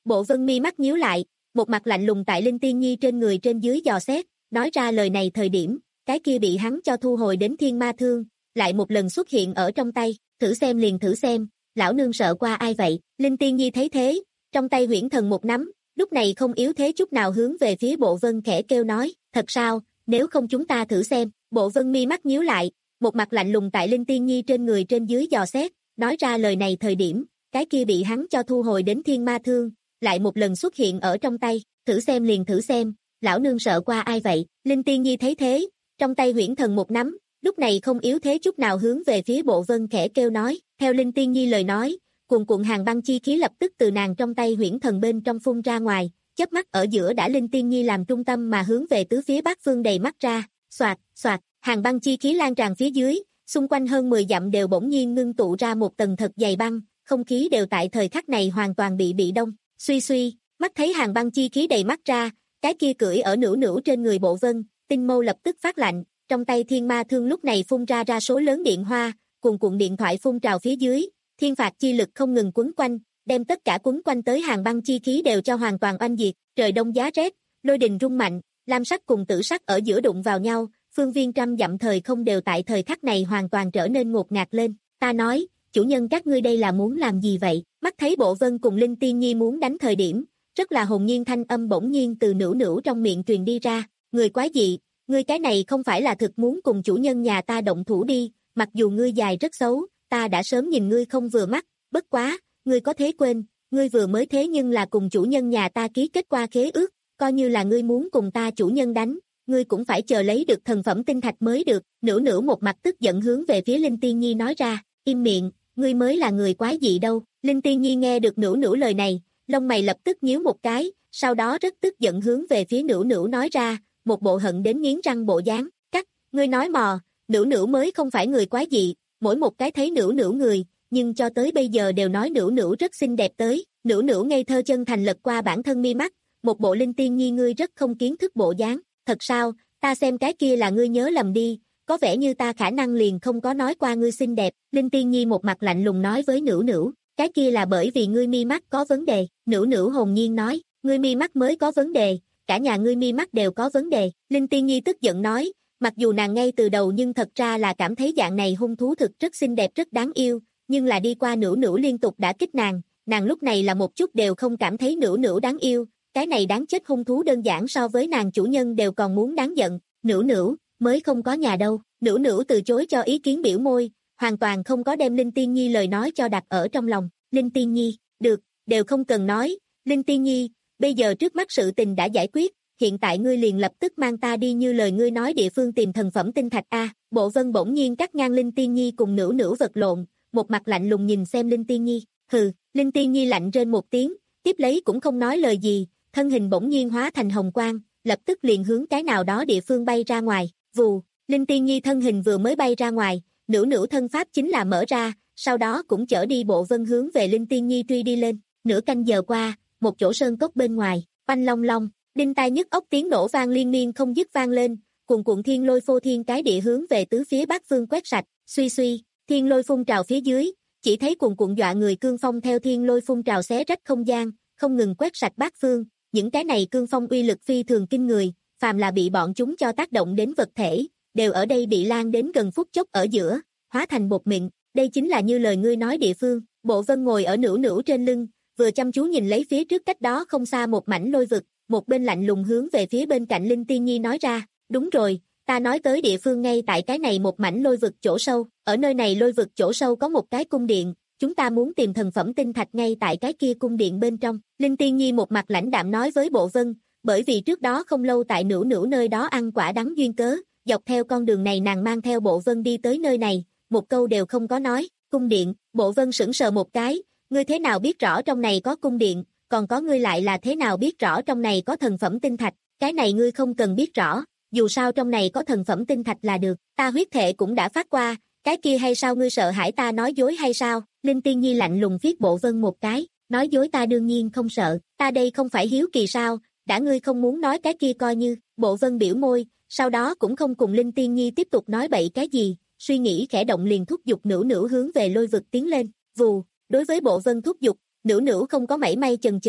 Speaker 2: Bộ Vân mi mắt nhíu lại, một mặt lạnh lùng tại Linh Tiên Nhi trên người trên dưới dò xét, nói ra lời này thời điểm, cái kia bị hắn cho thu hồi đến thiên ma thương, lại một lần xuất hiện ở trong tay, thử xem liền thử xem, lão nương sợ qua ai vậy, Linh Tiên Nhi thấy thế, trong tay huyễn thần một nắm, lúc này không yếu thế chút nào hướng về phía Bộ Vân khẽ kêu nói, thật sao, nếu không chúng ta thử xem, Bộ Vân mi mắt nhíu lại, một mặt lạnh lùng tại Linh Tiên Nhi trên người trên dưới dò xét, nói ra lời này thời điểm, cái kia bị hắn cho thu hồi đến thiên ma thương, lại một lần xuất hiện ở trong tay, thử xem liền thử xem, lão nương sợ qua ai vậy, Linh Tiên Nhi thấy thế, trong tay huyễn thần một nắm, lúc này không yếu thế chút nào hướng về phía Bộ Vân khẽ kêu nói, theo Linh Tiên Nhi lời nói, cuồn cuộn hàng băng chi khí lập tức từ nàng trong tay huyễn thần bên trong phun ra ngoài, chớp mắt ở giữa đã Linh Tiên Nhi làm trung tâm mà hướng về tứ phía bát phương đầy mắt ra, xoạt, xoạt, hàng băng chi khí lan tràn phía dưới, xung quanh hơn mười dặm đều bỗng nhiên ngưng tụ ra một tầng thật dày băng, không khí đều tại thời khắc này hoàn toàn bị bị đông, suy suy, mắt thấy hàng băng chi khí đầy mắt ra, cái kia cưỡi ở nửu nửu trên người Bộ Vân, tinh mâu lập tức phát lạnh, trong tay thiên ma thương lúc này phun ra ra số lớn điện hoa, cuồn cuộn điện thoại phun trào phía dưới, thiên phạt chi lực không ngừng quấn quanh, đem tất cả quấn quanh tới hàng băng chi khí đều cho hoàn toàn oanh diệt, trời đông giá rét, lôi đình rung mạnh, lam sắc cùng tử sắc ở giữa đụng vào nhau, phương viên trăm dặm thời không đều tại thời khắc này hoàn toàn trở nên ngột ngạt lên, ta nói, chủ nhân các ngươi đây là muốn làm gì vậy, mắt thấy Bộ Vân cùng Linh Tiên Nhi muốn đánh thời điểm, rất là hồn nhiên thanh âm bỗng nhiên từ nửu nửu trong miệng truyền đi ra, người quái dị, ngươi cái này không phải là thực muốn cùng chủ nhân nhà ta động thủ đi, mặc dù ngươi dài rất xấu, ta đã sớm nhìn ngươi không vừa mắt, bất quá, ngươi có thế quên, ngươi vừa mới thế nhưng là cùng chủ nhân nhà ta ký kết qua khế ước, coi như là ngươi muốn cùng ta chủ nhân đánh, ngươi cũng phải chờ lấy được thần phẩm tinh thạch mới được, nửu nửu một mặt tức giận hướng về phía Linh Tiên Nhi nói ra, im miệng, ngươi mới là người quái dị đâu, Linh Tiên Nhi nghe được nửu nửu lời này, lông mày lập tức nhíu một cái, sau đó rất tức giận hướng về phía nửu nửu nói ra, một bộ hận đến nghiến răng bộ dáng, cắt, ngươi nói mò, nửu nửu mới không phải người quái dị, mỗi một cái thấy nửu nửu người, nhưng cho tới bây giờ đều nói nửu nửu rất xinh đẹp tới, nửu nửu ngây thơ chân thành lật qua bản thân mi mắt, một bộ Linh Tiên Nhi ngươi rất không kiến thức bộ dáng, thật sao, ta xem cái kia là ngươi nhớ lầm đi, có vẻ như ta khả năng liền không có nói qua ngươi xinh đẹp, Linh Tiên Nhi một mặt lạnh lùng nói với nửu nửu, cái kia là bởi vì ngươi mi mắt có vấn đề, nửu nửu hồn nhiên nói, ngươi mi mắt mới có vấn đề, cả nhà ngươi mi mắt đều có vấn đề, Linh Tiên Nhi tức giận nói, mặc dù nàng ngay từ đầu nhưng thật ra là cảm thấy dạng này hung thú thực rất xinh đẹp rất đáng yêu, nhưng là đi qua nửu nửu liên tục đã kích nàng, nàng lúc này là một chút đều không cảm thấy nửu nửu đáng yêu, cái này đáng chết hung thú đơn giản so với nàng chủ nhân đều còn muốn đáng giận, nửu nửu, mới không có nhà đâu, nửu nửu từ chối cho ý kiến biểu môi, hoàn toàn không có đem Linh Tiên Nhi lời nói cho đặt ở trong lòng, Linh Tiên Nhi, được, đều không cần nói, Linh Tiên Nhi, bây giờ trước mắt sự tình đã giải quyết, hiện tại ngươi liền lập tức mang ta đi như lời ngươi nói địa phương tìm thần phẩm tinh thạch a. Bộ Vân bỗng nhiên cắt ngang Linh Tiên Nhi cùng nửu nửu vật lộn, một mặt lạnh lùng nhìn xem Linh Tiên Nhi, hừ, Linh Tiên Nhi lạnh rên một tiếng, tiếp lấy cũng không nói lời gì, thân hình bỗng nhiên hóa thành hồng quang, lập tức liền hướng cái nào đó địa phương bay ra ngoài, vù, Linh Tiên Nhi thân hình vừa mới bay ra ngoài, nửu nửu thân pháp chính là mở ra, sau đó cũng chở đi Bộ Vân hướng về Linh Tiên Nhi truy đi lên, nửa canh giờ qua, một chỗ sơn cốc bên ngoài, oanh long long, đinh tai nhức óc tiếng nổ vang liên miên không dứt vang lên, cuồn cuộn thiên lôi phô thiên cái địa hướng về tứ phía bát phương quét sạch, suy suy, thiên lôi phun trào phía dưới, chỉ thấy cuồn cuộn dọa người cương phong theo thiên lôi phun trào xé rách không gian, không ngừng quét sạch bát phương, những cái này cương phong uy lực phi thường kinh người, phàm là bị bọn chúng cho tác động đến vật thể, đều ở đây bị lan đến gần phút chốc ở giữa, hóa thành bột mịn, đây chính là như lời ngươi nói địa phương, Bộ Vân ngồi ở nửu nửu trên lưng, vừa chăm chú nhìn lấy phía trước cách đó không xa một mảnh lôi vực, một bên lạnh lùng hướng về phía bên cạnh Linh Tiên Nhi nói ra, đúng rồi, ta nói tới địa phương ngay tại cái này một mảnh lôi vực chỗ sâu, ở nơi này lôi vực chỗ sâu có một cái cung điện, chúng ta muốn tìm thần phẩm tinh thạch ngay tại cái kia cung điện bên trong, Linh Tiên Nhi một mặt lãnh đạm nói với Bộ Vân, bởi vì trước đó không lâu tại nửu nửu nơi đó ăn quả đắng duyên cớ, dọc theo con đường này nàng mang theo Bộ Vân đi tới nơi này, một câu đều không có nói, cung điện, Bộ Vân sững sờ một cái, ngươi thế nào biết rõ trong này có cung điện, còn có ngươi lại là thế nào biết rõ trong này có thần phẩm tinh thạch, cái này ngươi không cần biết rõ, dù sao trong này có thần phẩm tinh thạch là được, ta huyết thể cũng đã phát qua, cái kia hay sao ngươi sợ hãi ta nói dối hay sao, Linh Tiên Nhi lạnh lùng phiết Bộ Vân một cái, nói dối ta đương nhiên không sợ, ta đây không phải hiếu kỳ sao, đã ngươi không muốn nói cái kia coi như, Bộ Vân biểu môi, sau đó cũng không cùng Linh Tiên Nhi tiếp tục nói bậy cái gì, suy nghĩ khẽ động liền thúc giục nửu nửu hướng về lôi vực tiến lên, vù, đối với Bộ Vân thúc giục, nửu nửu không có mảy may chần chờ,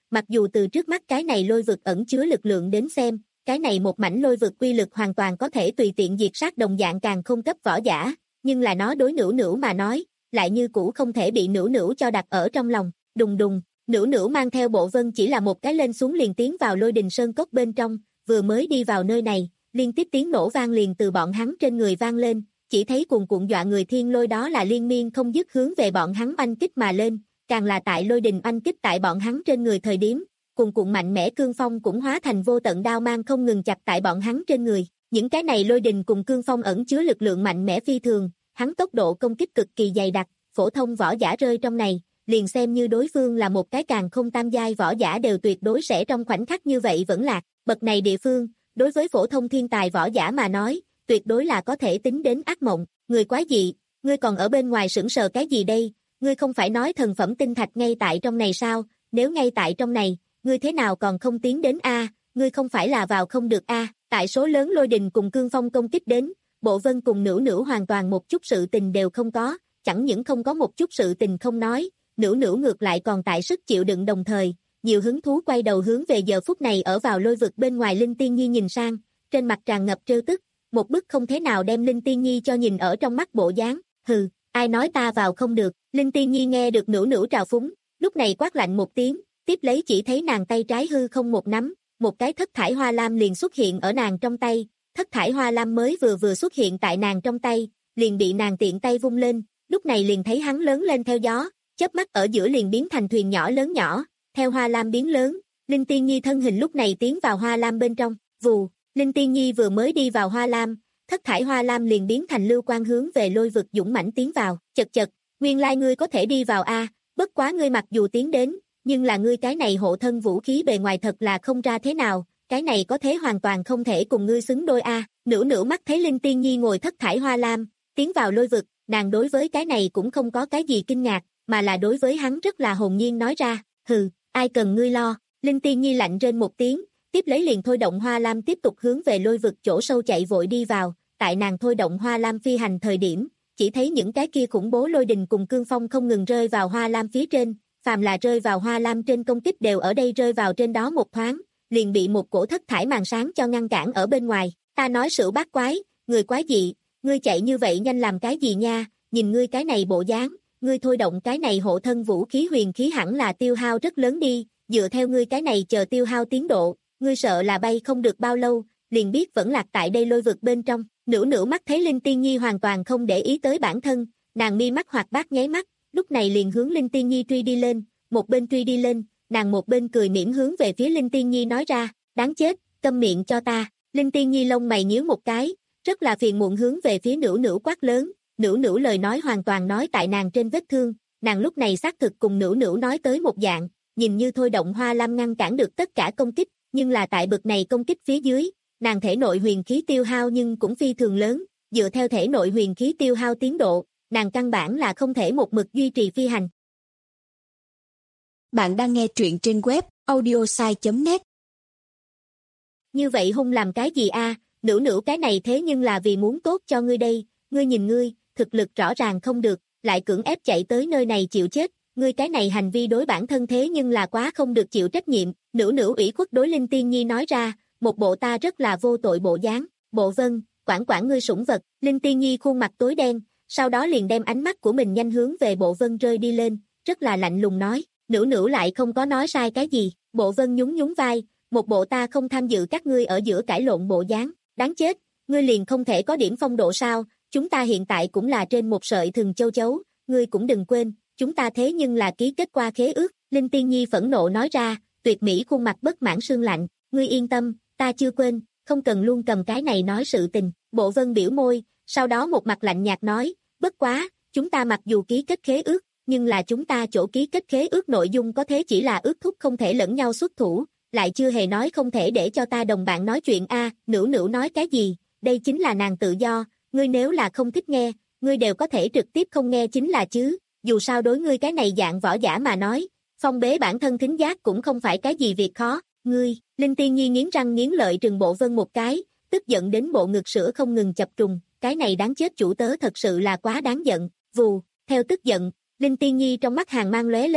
Speaker 2: mặc dù từ trước mắt cái này lôi vực ẩn chứa lực lượng đến xem, cái này một mảnh lôi vực quy lực hoàn toàn có thể tùy tiện diệt sát đồng dạng càng không cấp võ giả, nhưng là nó đối Nữu Nữu mà nói, lại như cũ không thể bị Nữu Nữu cho đặt ở trong lòng. Đùng đùng, Nữu Nữu mang theo Bộ Vân chỉ là một cái lên xuống liền tiến vào Lôi Đình Sơn Cốc bên trong, vừa mới đi vào nơi này, liên tiếp tiếng nổ vang liền từ bọn hắn trên người vang lên, chỉ thấy cuồn cuộn dọa người thiên lôi đó là liên miên không dứt hướng về bọn hắn oanh kích mà lên, càng là tại lôi đình oanh kích tại bọn hắn trên người thời điểm, cuồn cuộn mạnh mẽ cương phong cũng hóa thành vô tận đao mang không ngừng chặt tại bọn hắn trên người. Những cái này lôi đình cùng cương phong ẩn chứa lực lượng mạnh mẽ phi thường, hắn tốc độ công kích cực kỳ dày đặc, phổ thông võ giả rơi trong này, liền xem như đối phương là một cái càng không tam giai võ giả đều tuyệt đối sẽ trong khoảnh khắc như vậy vẫn lạc. Bậc này địa phương, đối với phổ thông thiên tài võ giả mà nói, tuyệt đối là có thể tính đến ác mộng. Người quái dị, ngươi còn ở bên ngoài sững sờ cái gì đây? Ngươi không phải nói thần phẩm tinh thạch ngay tại trong này sao? Nếu ngay tại trong này, ngươi thế nào còn không tiến đến a? Ngươi không phải là vào không được a? Tại số lớn lôi đình cùng cương phong công kích đến, Bộ Vân cùng Nữu Nữu hoàn toàn một chút sự tình đều không có, chẳng những không có một chút sự tình không nói, Nữu Nữu ngược lại còn tại sức chịu đựng đồng thời, nhiều hứng thú quay đầu hướng về giờ phút này ở vào lôi vực bên ngoài Linh Tiên Nhi nhìn sang, trên mặt tràn ngập trêu tức, một bức không thế nào đem Linh Tiên Nhi cho nhìn ở trong mắt bộ dáng. Hừ, ai nói ta vào không được? Linh Tiên Nhi nghe được Nữu Nữu trào phúng, lúc này quát lạnh một tiếng, tiếp lấy chỉ thấy nàng tay trái hư không một nắm, một cái thất thải hoa lam liền xuất hiện ở nàng trong tay, thất thải hoa lam mới vừa vừa xuất hiện tại nàng trong tay, liền bị nàng tiện tay vung lên, lúc này liền thấy hắn lớn lên theo gió, chớp mắt ở giữa liền biến thành thuyền nhỏ lớn nhỏ, theo hoa lam biến lớn, Linh Tiên Nhi thân hình lúc này tiến vào hoa lam bên trong, vù, Linh Tiên Nhi vừa mới đi vào hoa lam, thất thải hoa lam liền biến thành lưu quang hướng về lôi vực dũng mãnh tiến vào, chật chật, nguyên lai ngươi có thể đi vào a, bất quá ngươi mặc dù tiến đến, nhưng là ngươi cái này hộ thân vũ khí bề ngoài thật là không ra thế nào, cái này có thế hoàn toàn không thể cùng ngươi xứng đôi a. Nữu Nữu mắt thấy Linh Tiên Nhi ngồi thất thải hoa lam, tiến vào lôi vực, nàng đối với cái này cũng không có cái gì kinh ngạc, mà là đối với hắn rất là hồn nhiên nói ra, hừ, ai cần ngươi lo. Linh Tiên Nhi lạnh rên một tiếng, tiếp lấy liền thôi động hoa lam tiếp tục hướng về lôi vực chỗ sâu chạy vội đi vào, tại nàng thôi động hoa lam phi hành thời điểm, chỉ thấy những cái kia khủng bố lôi đình cùng cương phong không ngừng rơi vào hoa lam phía trên, phàm là rơi vào hoa lam trên công kích đều ở đây rơi vào trên đó một thoáng, liền bị một cổ thất thải màn sáng cho ngăn cản ở bên ngoài. Ta nói sửu bát quái, người quái dị, ngươi chạy như vậy nhanh làm cái gì nha, nhìn ngươi cái này bộ dáng, ngươi thôi động cái này hộ thân vũ khí huyền khí hẳn là tiêu hao rất lớn đi, dựa theo ngươi cái này chờ tiêu hao tiến độ, ngươi sợ là bay không được bao lâu, liền biết vẫn lạc tại đây lôi vực bên trong. Nữu Nữu mắt thấy Linh Tiên Nhi hoàn toàn không để ý tới bản thân, nàng mi mắt hoạt bát nháy mắt, lúc này liền hướng Linh Tiên Nhi truy đi lên, một bên truy đi lên, nàng một bên cười mỉm hướng về phía Linh Tiên Nhi nói ra, đáng chết, câm miệng cho ta. Linh Tiên Nhi lông mày nhíu một cái, rất là phiền muộn hướng về phía Nữu Nữu quát lớn, Nữu Nữu lời nói hoàn toàn nói tại nàng trên vết thương, nàng lúc này xác thực cùng Nữu Nữu nói tới một dạng, nhìn như thôi động hoa lam ngăn cản được tất cả công kích, nhưng là tại bực này công kích phía dưới, nàng thể nội huyền khí tiêu hao nhưng cũng phi thường lớn, dựa theo thể nội huyền khí tiêu hao tiến độ, nàng căn bản là không thể một mực duy trì phi hành.
Speaker 3: Bạn đang nghe truyện trên web audiosai chấm net.
Speaker 2: Như vậy hung làm cái gì a? Nữu Nữu cái này thế nhưng là vì muốn tốt cho ngươi đây, ngươi nhìn ngươi, thực lực rõ ràng không được, lại cưỡng ép chạy tới nơi này chịu chết, ngươi cái này hành vi đối bản thân thế nhưng là quá không được chịu trách nhiệm. Nữu Nữu ủy khuất đối Linh Tiên Nhi nói ra, một bộ ta rất là vô tội bộ dáng. Bộ Vân, quản quản ngươi sủng vật. Linh Tiên Nhi khuôn mặt tối đen, sau đó liền đem ánh mắt của mình nhanh hướng về Bộ Vân rơi đi lên, rất là lạnh lùng nói, Nữu Nữu lại không có nói sai cái gì. Bộ Vân nhún nhún vai, một bộ ta không tham dự các ngươi ở giữa cãi lộn bộ dáng, đáng chết, ngươi liền không thể có điểm phong độ sao, chúng ta hiện tại cũng là trên một sợi thừng châu chấu, ngươi cũng đừng quên, chúng ta thế nhưng là ký kết qua khế ước. Linh Tiên Nhi phẫn nộ nói ra, tuyệt mỹ khuôn mặt bất mãn sương lạnh, ngươi yên tâm, ta chưa quên, không cần luôn cầm cái này nói sự tình. Bộ Vân biểu môi, sau đó một mặt lạnh nhạt nói, bất quá, chúng ta mặc dù ký kết khế ước, nhưng là chúng ta chỗ ký kết khế ước nội dung có thế chỉ là ước thúc không thể lẫn nhau xuất thủ, lại chưa hề nói không thể để cho ta đồng bạn nói chuyện a. Nữu Nữu nói cái gì, đây chính là nàng tự do, ngươi nếu là không thích nghe, ngươi đều có thể trực tiếp không nghe chính là chứ, dù sao đối ngươi cái này dạng võ giả mà nói, phong bế bản thân thính giác cũng không phải cái gì việc khó. Ngươi, Linh Tiên Nhi nghiến răng nghiến lợi trừng Bộ Vân một cái, tức giận đến bộ ngực sữa không ngừng chập trùng, cái này đáng chết chủ tớ thật sự là quá đáng giận. Vù, theo tức giận, Linh Tiên Nhi trong mắt hàn mang lóe lên,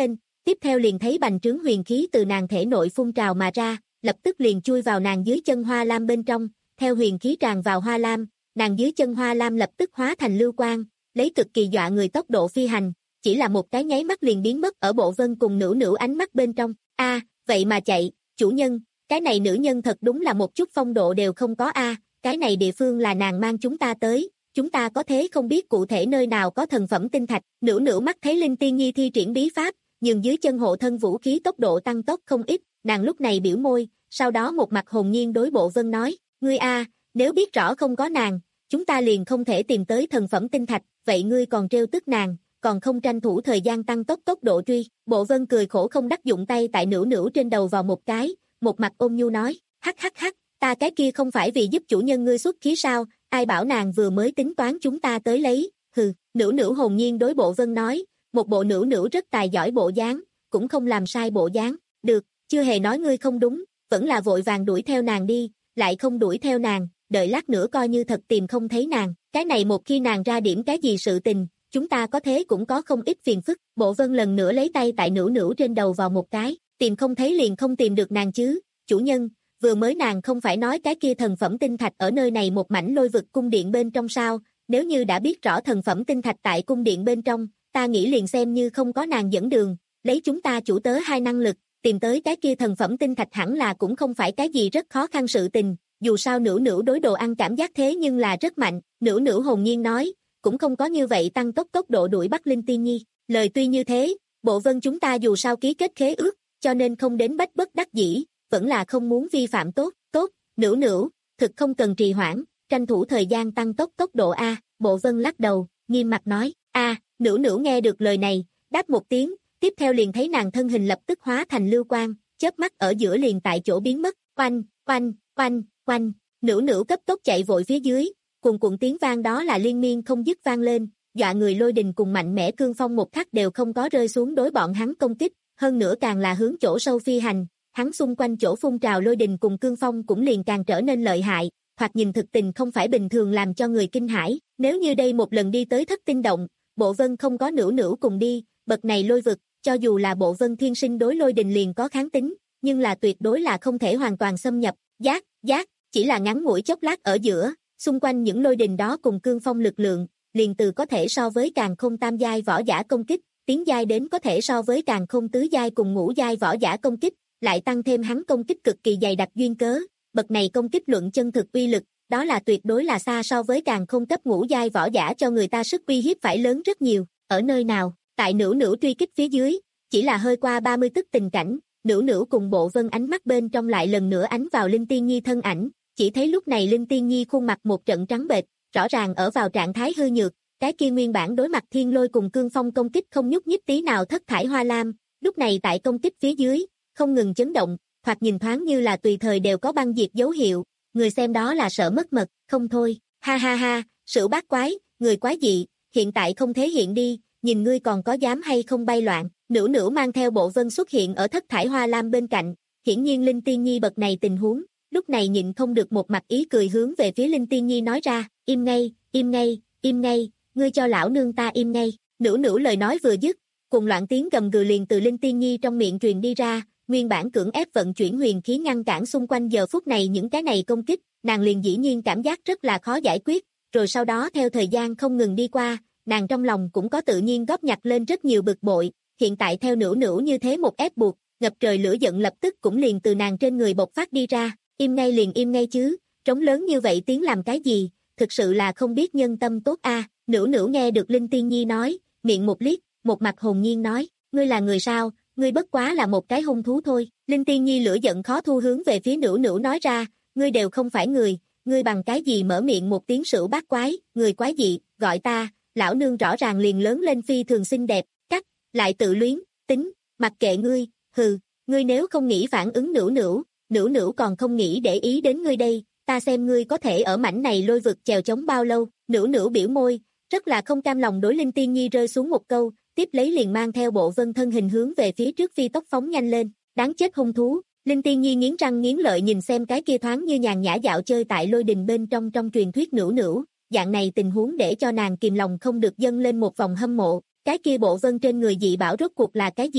Speaker 2: tiếp theo liền thấy bành trướng huyền khí từ nàng thể nội phun trào mà ra, lập tức liền chui vào nàng dưới chân hoa lam bên trong, theo huyền khí tràn vào hoa lam, nàng dưới chân hoa lam lập tức hóa thành lưu quang, lấy cực kỳ dọa người tốc độ phi hành, chỉ là một cái nháy mắt liền biến mất ở Bộ Vân cùng Nữu Nữu ánh mắt bên trong. A, vậy mà chạy, chủ nhân, cái này nữ nhân thật đúng là một chút phong độ đều không có a, cái này địa phương là nàng mang chúng ta tới, chúng ta có thế không biết cụ thể nơi nào có thần phẩm tinh thạch. Nữu Nữu mắt thấy Linh Tiên Nhi thi triển bí pháp, nhưng dưới chân hộ thân vũ khí tốc độ tăng tốc không ít, nàng lúc này biểu môi, sau đó một mặt hồn nhiên đối Bộ Vân nói, ngươi a, nếu biết rõ không có nàng, chúng ta liền không thể tìm tới thần phẩm tinh thạch, vậy ngươi còn trêu tức nàng, còn không tranh thủ thời gian tăng tốc tốc độ truy. Bộ Vân cười khổ không đắc dụng tay tại Nữu Nữu trên đầu vào một cái, một mặt ôn nhu nói, hắc hắc hắc, ta cái kia không phải vì giúp chủ nhân ngươi xuất khí sao, ai bảo nàng vừa mới tính toán chúng ta tới lấy, hừ. Nữu Nữu hồn nhiên đối Bộ Vân nói, một bộ Nữu Nữu rất tài giỏi bộ dáng, cũng không làm sai bộ dáng, được, chưa hề nói ngươi không đúng, vẫn là vội vàng đuổi theo nàng đi, lại không đuổi theo nàng, đợi lát nữa coi như thật tìm không thấy nàng, cái này một khi nàng ra điểm cái gì sự tình, chúng ta có thế cũng có không ít phiền phức. Bộ Vân lần nữa lấy tay tại Nữu Nữu trên đầu vào một cái, tìm không thấy liền không tìm được nàng chứ, chủ nhân, vừa mới nàng không phải nói cái kia thần phẩm tinh thạch ở nơi này một mảnh lôi vực cung điện bên trong sao, nếu như đã biết rõ thần phẩm tinh thạch tại cung điện bên trong, ta nghĩ liền xem như không có nàng dẫn đường, lấy chúng ta chủ tớ hai năng lực, tìm tới cái kia thần phẩm tinh thạch hẳn là cũng không phải cái gì rất khó khăn sự tình, dù sao Nữu Nữu đối đồ ăn cảm giác thế nhưng là rất mạnh. Nữu Nữu hồn nhiên nói, cũng không có như vậy tăng tốc tốc độ đuổi bắt Linh Tiên Nhi, lời tuy như thế, Bộ Vân chúng ta dù sao ký kết khế ước, cho nên không đến bách bất đắc dĩ, vẫn là không muốn vi phạm tốt, tốt, Nữu Nữu, thực không cần trì hoãn, tranh thủ thời gian tăng tốc tốc độ a. Bộ Vân lắc đầu, nghiêm mặt nói, a. Nữu Nữu nghe được lời này, đáp một tiếng, tiếp theo liền thấy nàng thân hình lập tức hóa thành lưu quang, chớp mắt ở giữa liền tại chỗ biến mất, oanh, oanh, oanh, oanh. Nữu Nữu cấp tốc chạy vội phía dưới, cuồn cuộn tiếng vang đó là liên miên không dứt vang lên, dọa người lôi đình cùng mạnh mẽ cương phong một khắc đều không có rơi xuống đối bọn hắn công kích, hơn nữa càng là hướng chỗ sâu phi hành, hắn xung quanh chỗ phun trào lôi đình cùng cương phong cũng liền càng trở nên lợi hại, hoặc nhìn thực tình không phải bình thường làm cho người kinh hãi. Nếu như đây một lần đi tới Thất Tinh Động, Bộ Vân không có Nữu Nữu cùng đi, bậc này lôi vực, cho dù là Bộ Vân thiên sinh đối lôi đình liền có kháng tính, nhưng là tuyệt đối là không thể hoàn toàn xâm nhập. Giác, giác, chỉ là ngắn ngủi chốc lát ở giữa, xung quanh những lôi đình đó cùng cương phong lực lượng, liền từ có thể so với càn khôn tam giai võ giả công kích, tiến giai đến có thể so với càn khôn tứ giai cùng ngũ giai võ giả công kích, lại tăng thêm hắn công kích cực kỳ dày đặc duyên cớ, bậc này công kích luận chân thực uy lực, đó là tuyệt đối là xa so với càn khôn cấp ngũ giai võ giả cho người ta sức uy hiếp phải lớn rất nhiều. Ở nơi nào, tại Nữu Nữu truy kích phía dưới, chỉ là hơi qua ba mươi tức tình cảnh, Nữu Nữu cùng Bộ Vân ánh mắt bên trong lại lần nữa ánh vào Linh Tiên Nhi thân ảnh, chỉ thấy lúc này Linh Tiên Nhi khuôn mặt một trận trắng bệch, rõ ràng ở vào trạng thái hư nhược, cái kia nguyên bản đối mặt thiên lôi cùng cương phong công kích không nhúc nhích tí nào thất thải hoa lam, lúc này tại công kích phía dưới, không ngừng chấn động, hoặc nhìn thoáng như là tùy thời đều có băng diệt dấu hiệu, người xem đó là sợ mất mật, không thôi, ha ha ha, sửu bát quái, người quái dị, hiện tại không thể hiện đi, nhìn ngươi còn có dám hay không bay loạn. Nữu Nữu mang theo Bộ Vân xuất hiện ở thất thải hoa lam bên cạnh, hiển nhiên Linh Tiên Nhi bậc này tình huống, lúc này nhịn không được một mặt ý cười hướng về phía Linh Tiên Nhi nói ra, im ngay, im ngay, im ngay, ngươi cho lão nương ta im ngay. Nữu Nữu lời nói vừa dứt, cùng loạn tiếng gầm gừ liền từ Linh Tiên Nhi trong miệng truyền đi ra, nguyên bản cưỡng ép vận chuyển huyền khí ngăn cản xung quanh giờ phút này những cái này công kích, nàng liền dĩ nhiên cảm giác rất là khó giải quyết, rồi sau đó theo thời gian không ngừng đi qua, nàng trong lòng cũng có tự nhiên góp nhặt lên rất nhiều bực bội, hiện tại theo Nữu Nữu như thế một ép buộc, ngập trời lửa giận lập tức cũng liền từ nàng trên người bộc phát đi ra, im ngay liền im ngay chứ, trống lớn như vậy tiếng làm cái gì, thực sự là không biết nhân tâm tốt a. Nữu Nữu nghe được Linh Tiên Nhi nói, miệng một liếc, một mặt hồn nhiên nói, ngươi là người sao, ngươi bất quá là một cái hung thú thôi. Linh Tiên Nhi lửa giận khó thu hướng về phía Nữu Nữu nói ra, ngươi đều không phải người, ngươi bằng cái gì mở miệng một tiếng sửu bát quái, người quái dị, gọi ta, lão nương rõ ràng liền lớn lên phi thường xinh đẹp, cắt, lại tự luyến, tính, mặc kệ ngươi, hừ, ngươi nếu không nghĩ phản ứng Nữu Nữu, Nữu Nữu còn không nghĩ để ý đến ngươi đây, ta xem ngươi có thể ở mảnh này lôi vực chèo chống bao lâu. Nữu Nữu biểu môi, rất là không cam lòng đối Linh Tiên Nhi rơi xuống một câu, tiếp lấy liền mang theo Bộ Vân thân hình hướng về phía trước phi tốc phóng nhanh lên, đáng chết hung thú. Linh Tiên Nhi nghiến răng nghiến lợi nhìn xem cái kia thoáng như nhàn nhã dạo chơi tại lôi đình bên trong trong truyền thuyết Nữu Nữu, dạng này tình huống để cho nàng kìm lòng không được dâng lên một vòng hâm mộ, cái kia Bộ Vân trên người dị bảo rốt cuộc là cái gì,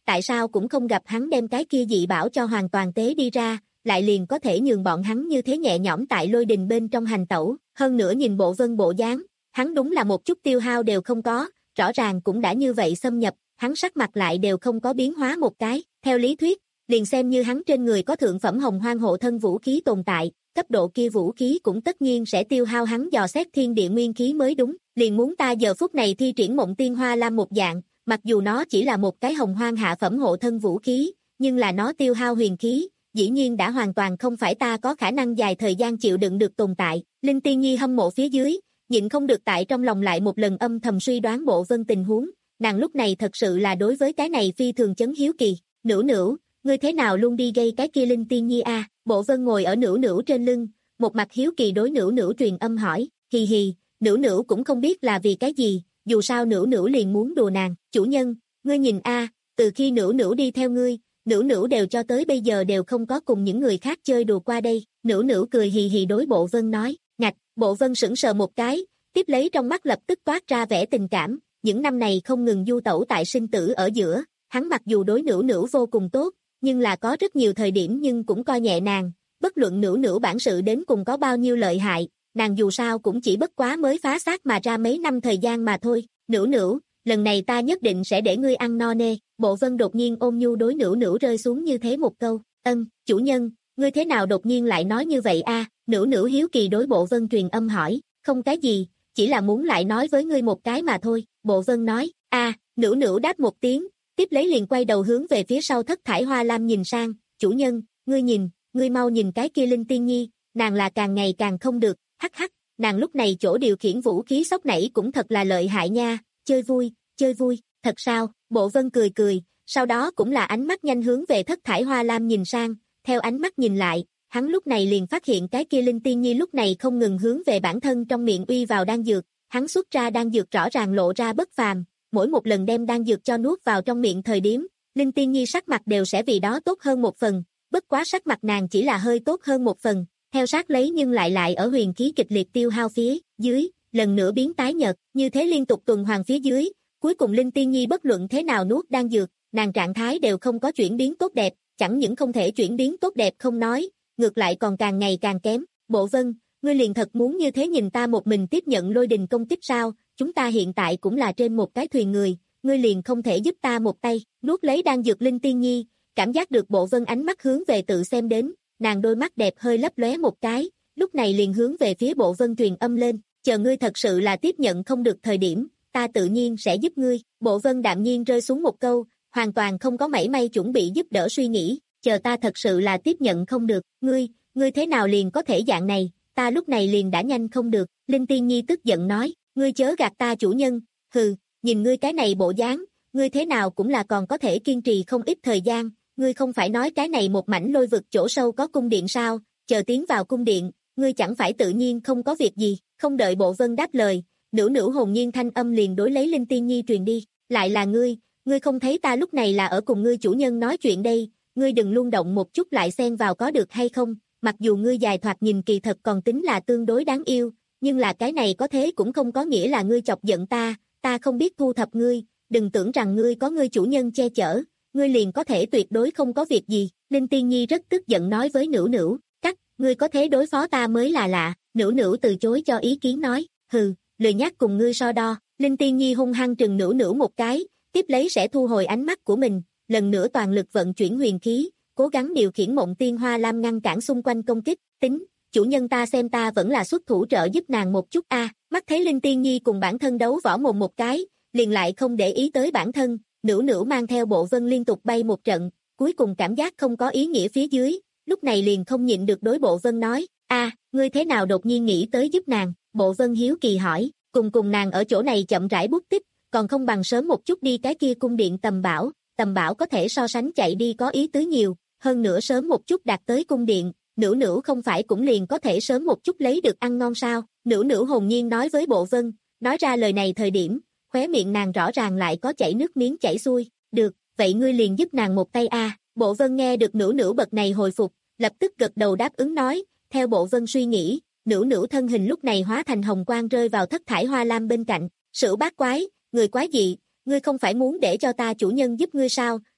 Speaker 2: tại sao cũng không gặp hắn đem cái kia dị bảo cho hoàn toàn tế đi ra, lại liền có thể nhường bọn hắn như thế nhẹ nhõm tại lôi đình bên trong hành tẩu, hơn nữa nhìn bộ vân bộ dáng, hắn đúng là một chút tiêu hao đều không có, rõ ràng cũng đã như vậy xâm nhập, hắn sắc mặt lại đều không có biến hóa một cái, theo lý thuyết, liền xem như hắn trên người có thượng phẩm hồng hoang hộ thân vũ khí tồn tại, cấp độ kia vũ khí cũng tất nhiên sẽ tiêu hao hắn dò xét thiên địa nguyên khí mới đúng, liền muốn ta giờ phút này thi triển Mộng Tiên Hoa Lam một dạng, mặc dù nó chỉ là một cái hồng hoang hạ phẩm hộ thân vũ khí, nhưng là nó tiêu hao huyền khí, dĩ nhiên đã hoàn toàn không phải ta có khả năng dài thời gian chịu đựng được tồn tại. Linh Tiên Nhi hâm mộ phía dưới, nhịn không được tại trong lòng lại một lần âm thầm suy đoán Bộ Vân tình huống, nàng lúc này thật sự là đối với cái này phi thường chấn hiếu kỳ. Nữu Nữu, ngươi thế nào luôn đi gây cái kia Linh Tiên Nhi a? À? Bộ Vân ngồi ở Nữu Nữu trên lưng, một mặt hiếu kỳ đối Nữu Nữu truyền âm hỏi, hì hì, Nữu Nữu cũng không biết là vì cái gì, dù sao Nữu Nữu liền muốn đùa nàng. Chủ nhân, ngươi nhìn a, à, từ khi Nữu Nữu đi theo ngươi, Nữu Nữu đều cho tới bây giờ đều không có cùng những người khác chơi đùa qua đây. Nữu Nữu cười hì hì đối Bộ Vân nói, ngạch. Bộ Vân sững sờ một cái, tiếp lấy trong mắt lập tức toát ra vẻ tình cảm, những năm này không ngừng du tẩu tại sinh tử ở giữa, hắn mặc dù đối Nữu Nữu vô cùng tốt, nhưng là có rất nhiều thời điểm nhưng cũng coi nhẹ nàng, bất luận Nữu Nữu bản sự đến cùng có bao nhiêu lợi hại, nàng dù sao cũng chỉ bất quá mới phá xác mà ra mấy năm thời gian mà thôi. Nữu Nữu, lần này ta nhất định sẽ để ngươi ăn no nê. Bộ Vân đột nhiên ôm nhu đối Nữu Nữu rơi xuống như thế một câu, ân, chủ nhân, ngươi thế nào đột nhiên lại nói như vậy a? À? Nữu Nữu hiếu kỳ đối Bộ Vân truyền âm hỏi, không cái gì, chỉ là muốn lại nói với ngươi một cái mà thôi. Bộ Vân nói, a, à, Nữu Nữu đáp một tiếng, tiếp lấy liền quay đầu hướng về phía sau thất thải hoa lam nhìn sang, chủ nhân, ngươi nhìn, ngươi mau nhìn cái kia Linh Tiên Nhi, nàng là càng ngày càng không được, hắc hắc, nàng lúc này chỗ điều khiển vũ khí sóc nảy cũng thật là lợi hại nha, chơi vui, chơi vui, thật sao? Bộ Vân cười cười, sau đó cũng là ánh mắt nhanh hướng về thất thải hoa lam nhìn sang, theo ánh mắt nhìn lại, hắn lúc này liền phát hiện cái kia Linh Tiên Nhi lúc này không ngừng hướng về bản thân trong miệng uy vào đan dược, hắn xuất ra đan dược rõ ràng lộ ra bất phàm, mỗi một lần đem đan dược cho nuốt vào trong miệng thời điểm, Linh Tiên Nhi sắc mặt đều sẽ vì đó tốt hơn một phần, bất quá sắc mặt nàng chỉ là hơi tốt hơn một phần, theo sát lấy nhưng lại lại ở huyền khí kịch liệt tiêu hao phía dưới, lần nữa biến tái nhợt, như thế liên tục tuần hoàn phía dưới, cuối cùng Linh Tiên Nhi bất luận thế nào nuốt đan dược, nàng trạng thái đều không có chuyển biến tốt đẹp, chẳng những không thể chuyển biến tốt đẹp không nói, ngược lại còn càng ngày càng kém. Bộ Vân, ngươi liền thật muốn như thế nhìn ta một mình tiếp nhận lôi đình công kích sao? Chúng ta hiện tại cũng là trên một cái thuyền người, ngươi liền không thể giúp ta một tay. Nuốt lấy đan dược Linh Tiên Nhi, cảm giác được Bộ Vân ánh mắt hướng về tự xem đến, nàng đôi mắt đẹp hơi lấp lóe một cái, lúc này liền hướng về phía Bộ Vân truyền âm lên, chờ ngươi thật sự là tiếp nhận không được thời điểm, ta tự nhiên sẽ giúp ngươi. Bộ Vân đạm nhiên rơi xuống một câu, hoàn toàn không có mảy may chuẩn bị giúp đỡ suy nghĩ, chờ ta thật sự là tiếp nhận không được, ngươi, ngươi thế nào liền có thể dạng này, ta lúc này liền đã nhanh không được. Linh Tiên Nhi tức giận nói, ngươi chớ gạt ta chủ nhân, hừ, nhìn ngươi cái này bộ dáng, ngươi thế nào cũng là còn có thể kiên trì không ít thời gian, ngươi không phải nói cái này một mảnh lôi vực chỗ sâu có cung điện sao, chờ tiến vào cung điện, ngươi chẳng phải tự nhiên không có việc gì. Không đợi Bộ Vân đáp lời, Nữu Nữu hồn nhiên thanh âm liền đối lấy Linh Tiên Nhi truyền đi, lại là ngươi, ngươi không thấy ta lúc này là ở cùng ngươi chủ nhân nói chuyện đây, ngươi đừng luôn động một chút lại xen vào có được hay không, mặc dù ngươi dài thoạt nhìn kỳ thật còn tính là tương đối đáng yêu, nhưng là cái này có thế cũng không có nghĩa là ngươi chọc giận ta, ta không biết thu thập ngươi, đừng tưởng rằng ngươi có ngươi chủ nhân che chở, ngươi liền có thể tuyệt đối không có việc gì. Linh Tiên Nhi rất tức giận nói với Nữu Nữu, cắt, ngươi có thế đối phó ta mới là lạ. Nữu Nữu từ chối cho ý kiến nói, hừ, lười nhác cùng ngươi so đo. Linh Tiên Nhi hung hăng trừng Nữu Nữu một cái, tiếp lấy sẽ thu hồi ánh mắt của mình, lần nữa toàn lực vận chuyển huyền khí, cố gắng điều khiển Mộng Tiên Hoa Lam ngăn cản xung quanh công kích. Tính, chủ nhân ta xem ta vẫn là xuất thủ trợ giúp nàng một chút a. À, mắt thấy Linh Tiên Nhi cùng bản thân đấu võ mồm một cái, liền lại không để ý tới bản thân, Nữu Nữu mang theo Bộ Vân liên tục bay một trận, cuối cùng cảm giác không có ý nghĩa phía dưới, lúc này liền không nhịn được đối Bộ Vân nói, a, à, ngươi thế nào đột nhiên nghĩ tới giúp nàng? Bộ Vân hiếu kỳ hỏi, cùng cùng nàng ở chỗ này chậm rãi bút tích, còn không bằng sớm một chút đi cái kia cung điện tầm bảo, tầm bảo có thể so sánh chạy đi có ý tứ nhiều, hơn nữa sớm một chút đạt tới cung điện, Nữu Nữu không phải cũng liền có thể sớm một chút lấy được ăn ngon sao? Nữu Nữu hồn nhiên nói với Bộ Vân, nói ra lời này thời điểm, khóe miệng nàng rõ ràng lại có chảy nước miếng chảy xuôi, được, vậy ngươi liền giúp nàng một tay a. À. Bộ Vân nghe được Nữu Nữu bật này hồi phục, lập tức gật đầu đáp ứng nói, theo Bộ Vân suy nghĩ, Nữu Nữu thân hình lúc này hóa thành hồng quang rơi vào thất thải hoa lam bên cạnh, Sửu bát quái, người quái dị, ngươi không phải muốn để cho ta chủ nhân giúp ngươi sao,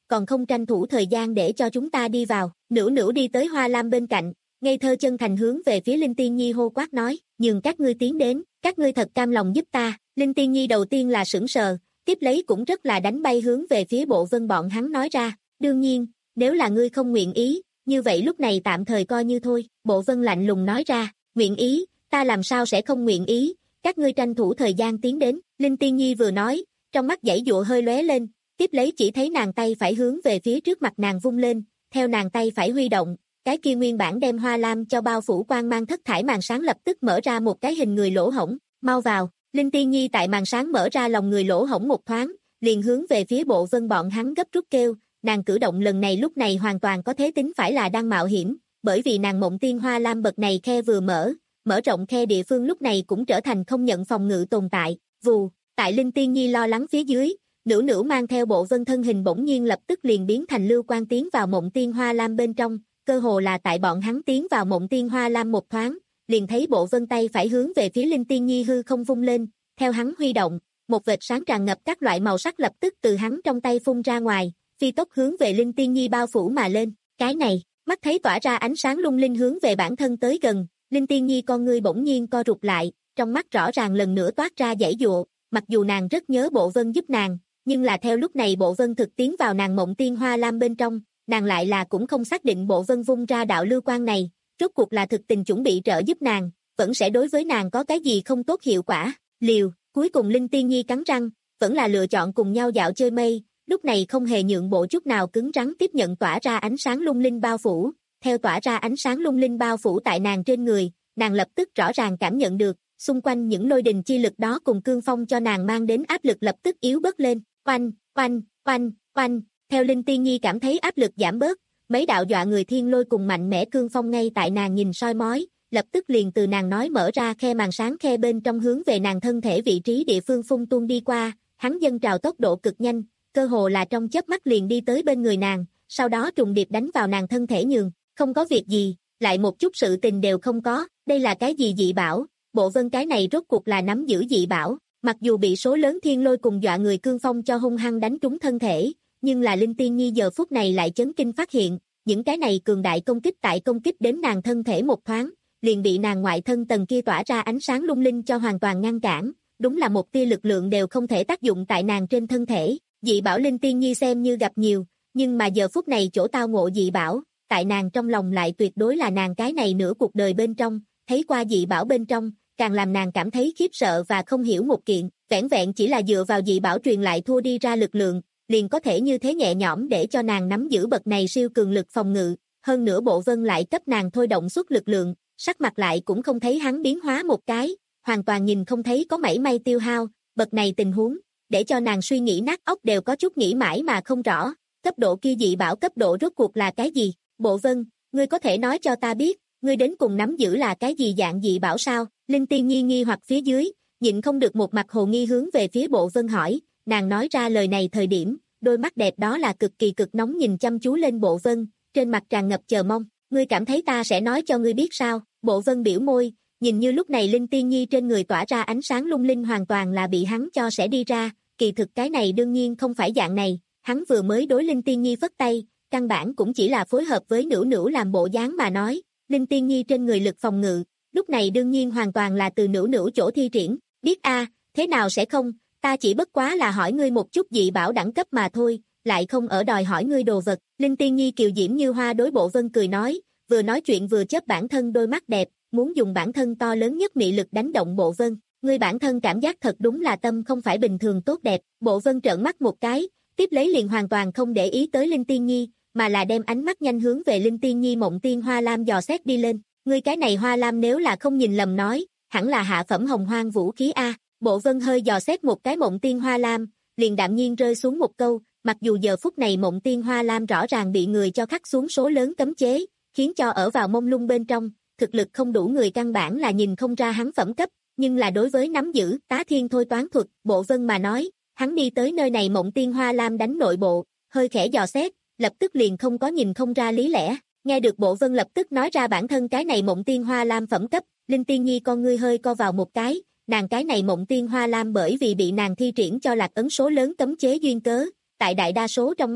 Speaker 2: còn không tranh thủ thời gian để cho chúng ta đi vào. Nữu Nữu đi tới Hoa Lam bên cạnh, ngây thơ chân thành hướng về phía Linh Tiên Nhi hô quát nói, nhường các ngươi tiến đến, các ngươi thật cam lòng giúp ta. Linh Tiên Nhi đầu tiên là sững sờ, tiếp lấy cũng rất là đánh bay hướng về phía Bộ Vân bọn hắn nói ra, đương nhiên, nếu là ngươi không nguyện ý, như vậy lúc này tạm thời coi như thôi. Bộ Vân lạnh lùng nói ra, nguyện ý, ta làm sao sẽ không nguyện ý, các ngươi tranh thủ thời gian tiến đến. Linh Tiên Nhi vừa nói, trong mắt giãy giụa hơi lóe lên, tiếp lấy chỉ thấy nàng tay phải hướng về phía trước mặt nàng vung lên, theo nàng tay phải huy động, cái kia nguyên bản đem Hoa Lam cho bao phủ quang mang thất thải màn sáng lập tức mở ra một cái hình người lỗ hổng, mau vào. Linh Tiên Nhi tại màn sáng mở ra lòng người lỗ hổng một thoáng, liền hướng về phía Bộ Vân bọn hắn gấp rút kêu, nàng cử động lần này lúc này hoàn toàn có thể tính phải là đang mạo hiểm, bởi vì nàng Mộng Tiên Hoa Lam bậc này khe vừa mở, mở rộng khe địa phương lúc này cũng trở thành không nhận phòng ngự tồn tại. Vù, tại Linh Tiên Nhi lo lắng phía dưới, Nữu Nữu mang theo Bộ Vân thân hình bỗng nhiên lập tức liền biến thành lưu quang tiến vào Mộng Tiên Hoa Lam bên trong, cơ hồ là tại bọn hắn tiến vào Mộng Tiên Hoa Lam một thoáng, liền thấy Bộ Vân tay phải hướng về phía Linh Tiên Nhi hư không vung lên, theo hắn huy động, một vệt sáng tràn ngập các loại màu sắc lập tức từ hắn trong tay phun ra ngoài, phi tốc hướng về Linh Tiên Nhi bao phủ mà lên. Cái này, mắt thấy tỏa ra ánh sáng lung linh hướng về bản thân tới gần, Linh Tiên Nhi con ngươi bỗng nhiên co rụt lại, trong mắt rõ ràng lần nữa toát ra giãy giụa, mặc dù nàng rất nhớ Bộ Vân giúp nàng, nhưng là theo lúc này Bộ Vân thực tiến vào nàng Mộng Tiên Hoa Lam bên trong, nàng lại là cũng không xác định Bộ Vân vung ra đạo lưu quang này, rốt cuộc là thực tình chuẩn bị trợ giúp nàng, vẫn sẽ đối với nàng có cái gì không tốt hiệu quả. Liều, cuối cùng Linh Tiên Nhi cắn răng, vẫn là lựa chọn cùng nhau dạo chơi mây, lúc này không hề nhượng bộ chút nào cứng rắn tiếp nhận tỏa ra ánh sáng lung linh bao phủ, theo tỏa ra ánh sáng lung linh bao phủ tại nàng trên người, nàng lập tức rõ ràng cảm nhận được, xung quanh những lôi đình chi lực đó cùng cương phong cho nàng mang đến áp lực lập tức yếu bớt lên, oanh, oanh, oanh, oanh, theo Linh Tiên Nhi cảm thấy áp lực giảm bớt, mấy đạo dọa người thiên lôi cùng mạnh mẽ cương phong ngay tại nàng nhìn soi mói, lập tức liền từ nàng nói mở ra khe màn sáng khe bên trong hướng về nàng thân thể vị trí địa phương phun tuôn đi qua, hắn dâng trào tốc độ cực nhanh, cơ hồ là trong chớp mắt liền đi tới bên người nàng, sau đó trùng điệp đánh vào nàng thân thể nhường, không có việc gì, lại một chút sự tình đều không có, đây là cái gì dị bảo, Bộ Vân cái này rốt cuộc là nắm giữ dị bảo, mặc dù bị số lớn thiên lôi cùng dọa người cương phong cho hung hăng đánh trúng thân thể, nhưng là Linh Tiên Nhi giờ phút này lại chấn kinh phát hiện, những cái này cường đại công kích tại công kích đến nàng thân thể một thoáng, liền bị nàng ngoại thân tầng kia tỏa ra ánh sáng lung linh cho hoàn toàn ngăn cản, đúng là một tia lực lượng đều không thể tác dụng tại nàng trên thân thể. Dị bảo Linh Tiên Nhi xem như gặp nhiều, nhưng mà giờ phút này chỗ tao ngộ dị bảo, tại nàng trong lòng lại tuyệt đối là nàng cái này nửa cuộc đời bên trong, thấy qua dị bảo bên trong, càng làm nàng cảm thấy khiếp sợ và không hiểu một kiện, vẻn vẹn chỉ là dựa vào dị bảo truyền lại thua đi ra lực lượng, liền có thể như thế nhẹ nhõm để cho nàng nắm giữ bậc này siêu cường lực phòng ngự, hơn nữa Bộ Vân lại cấp nàng thôi động suất lực lượng, sắc mặt lại cũng không thấy hắn biến hóa một cái, hoàn toàn nhìn không thấy có mảy may tiêu hao, bậc này tình huống, để cho nàng suy nghĩ nát óc đều có chút nghĩ mãi mà không rõ, cấp độ kia dị bảo cấp độ rốt cuộc là cái gì? Bộ Vân, ngươi có thể nói cho ta biết, ngươi đến cùng nắm giữ là cái gì dạng dị bảo sao? Linh Tiên Nhi nghi hoặc phía dưới, nhịn không được một mặt hồ nghi hướng về phía Bộ Vân hỏi, nàng nói ra lời này thời điểm, đôi mắt đẹp đó là cực kỳ cực nóng nhìn chăm chú lên Bộ Vân, trên mặt tràn ngập chờ mong, ngươi cảm thấy ta sẽ nói cho ngươi biết sao? Bộ Vân biểu môi, nhìn như lúc này Linh Tiên Nhi trên người tỏa ra ánh sáng lung linh hoàn toàn là bị hắn cho sẽ đi ra, kỳ thực cái này đương nhiên không phải dạng này, hắn vừa mới đối Linh Tiên Nhi phất tay, căn bản cũng chỉ là phối hợp với Nữu Nữu làm bộ dáng mà nói, Linh Tiên Nhi trên người lực phòng ngự, lúc này đương nhiên hoàn toàn là từ Nữu Nữu chỗ thi triển, biết a, thế nào sẽ không, ta chỉ bất quá là hỏi ngươi một chút dị bảo đẳng cấp mà thôi, lại không ở đòi hỏi ngươi đồ vật. Linh Tiên Nhi kiều diễm như hoa đối Bộ Vân cười nói, vừa nói chuyện vừa chớp bản thân đôi mắt đẹp, muốn dùng bản thân to lớn nhất mị lực đánh động Bộ Vân. Ngươi bản thân cảm giác thật đúng là tâm không phải bình thường tốt đẹp. Bộ Vân trợn mắt một cái, tiếp lấy liền hoàn toàn không để ý tới Linh Tiên Nhi, mà là đem ánh mắt nhanh hướng về Linh Tiên Nhi Mộng Tiên Hoa Lam dò xét đi lên. Ngươi cái này Hoa Lam nếu là không nhìn lầm nói, hẳn là hạ phẩm hồng hoang vũ khí a. Bộ Vân hơi dò xét một cái Mộng Tiên Hoa Lam, liền đạm nhiên rơi xuống một câu, mặc dù giờ phút này Mộng Tiên Hoa Lam rõ ràng bị người cho khắc xuống số lớn cấm chế, khiến cho ở vào mông lung bên trong, thực lực không đủ người căn bản là nhìn không ra hắn phẩm cấp, nhưng là đối với nắm giữ tá thiên thôi toán thuật, Bộ Vân mà nói, hắn đi tới nơi này Mộng Tiên Hoa Lam đánh nội bộ, hơi khẽ dò xét, lập tức liền không có nhìn không ra lý lẽ, nghe được Bộ Vân lập tức nói ra bản thân cái này Mộng Tiên Hoa Lam phẩm cấp, Linh Tiên Nhi con ngươi hơi co vào một cái, nàng cái này Mộng Tiên Hoa Lam bởi vì bị nàng thi triển cho lạc ấn số lớn cấm chế duyên cớ, tại đại đa số trong mắt,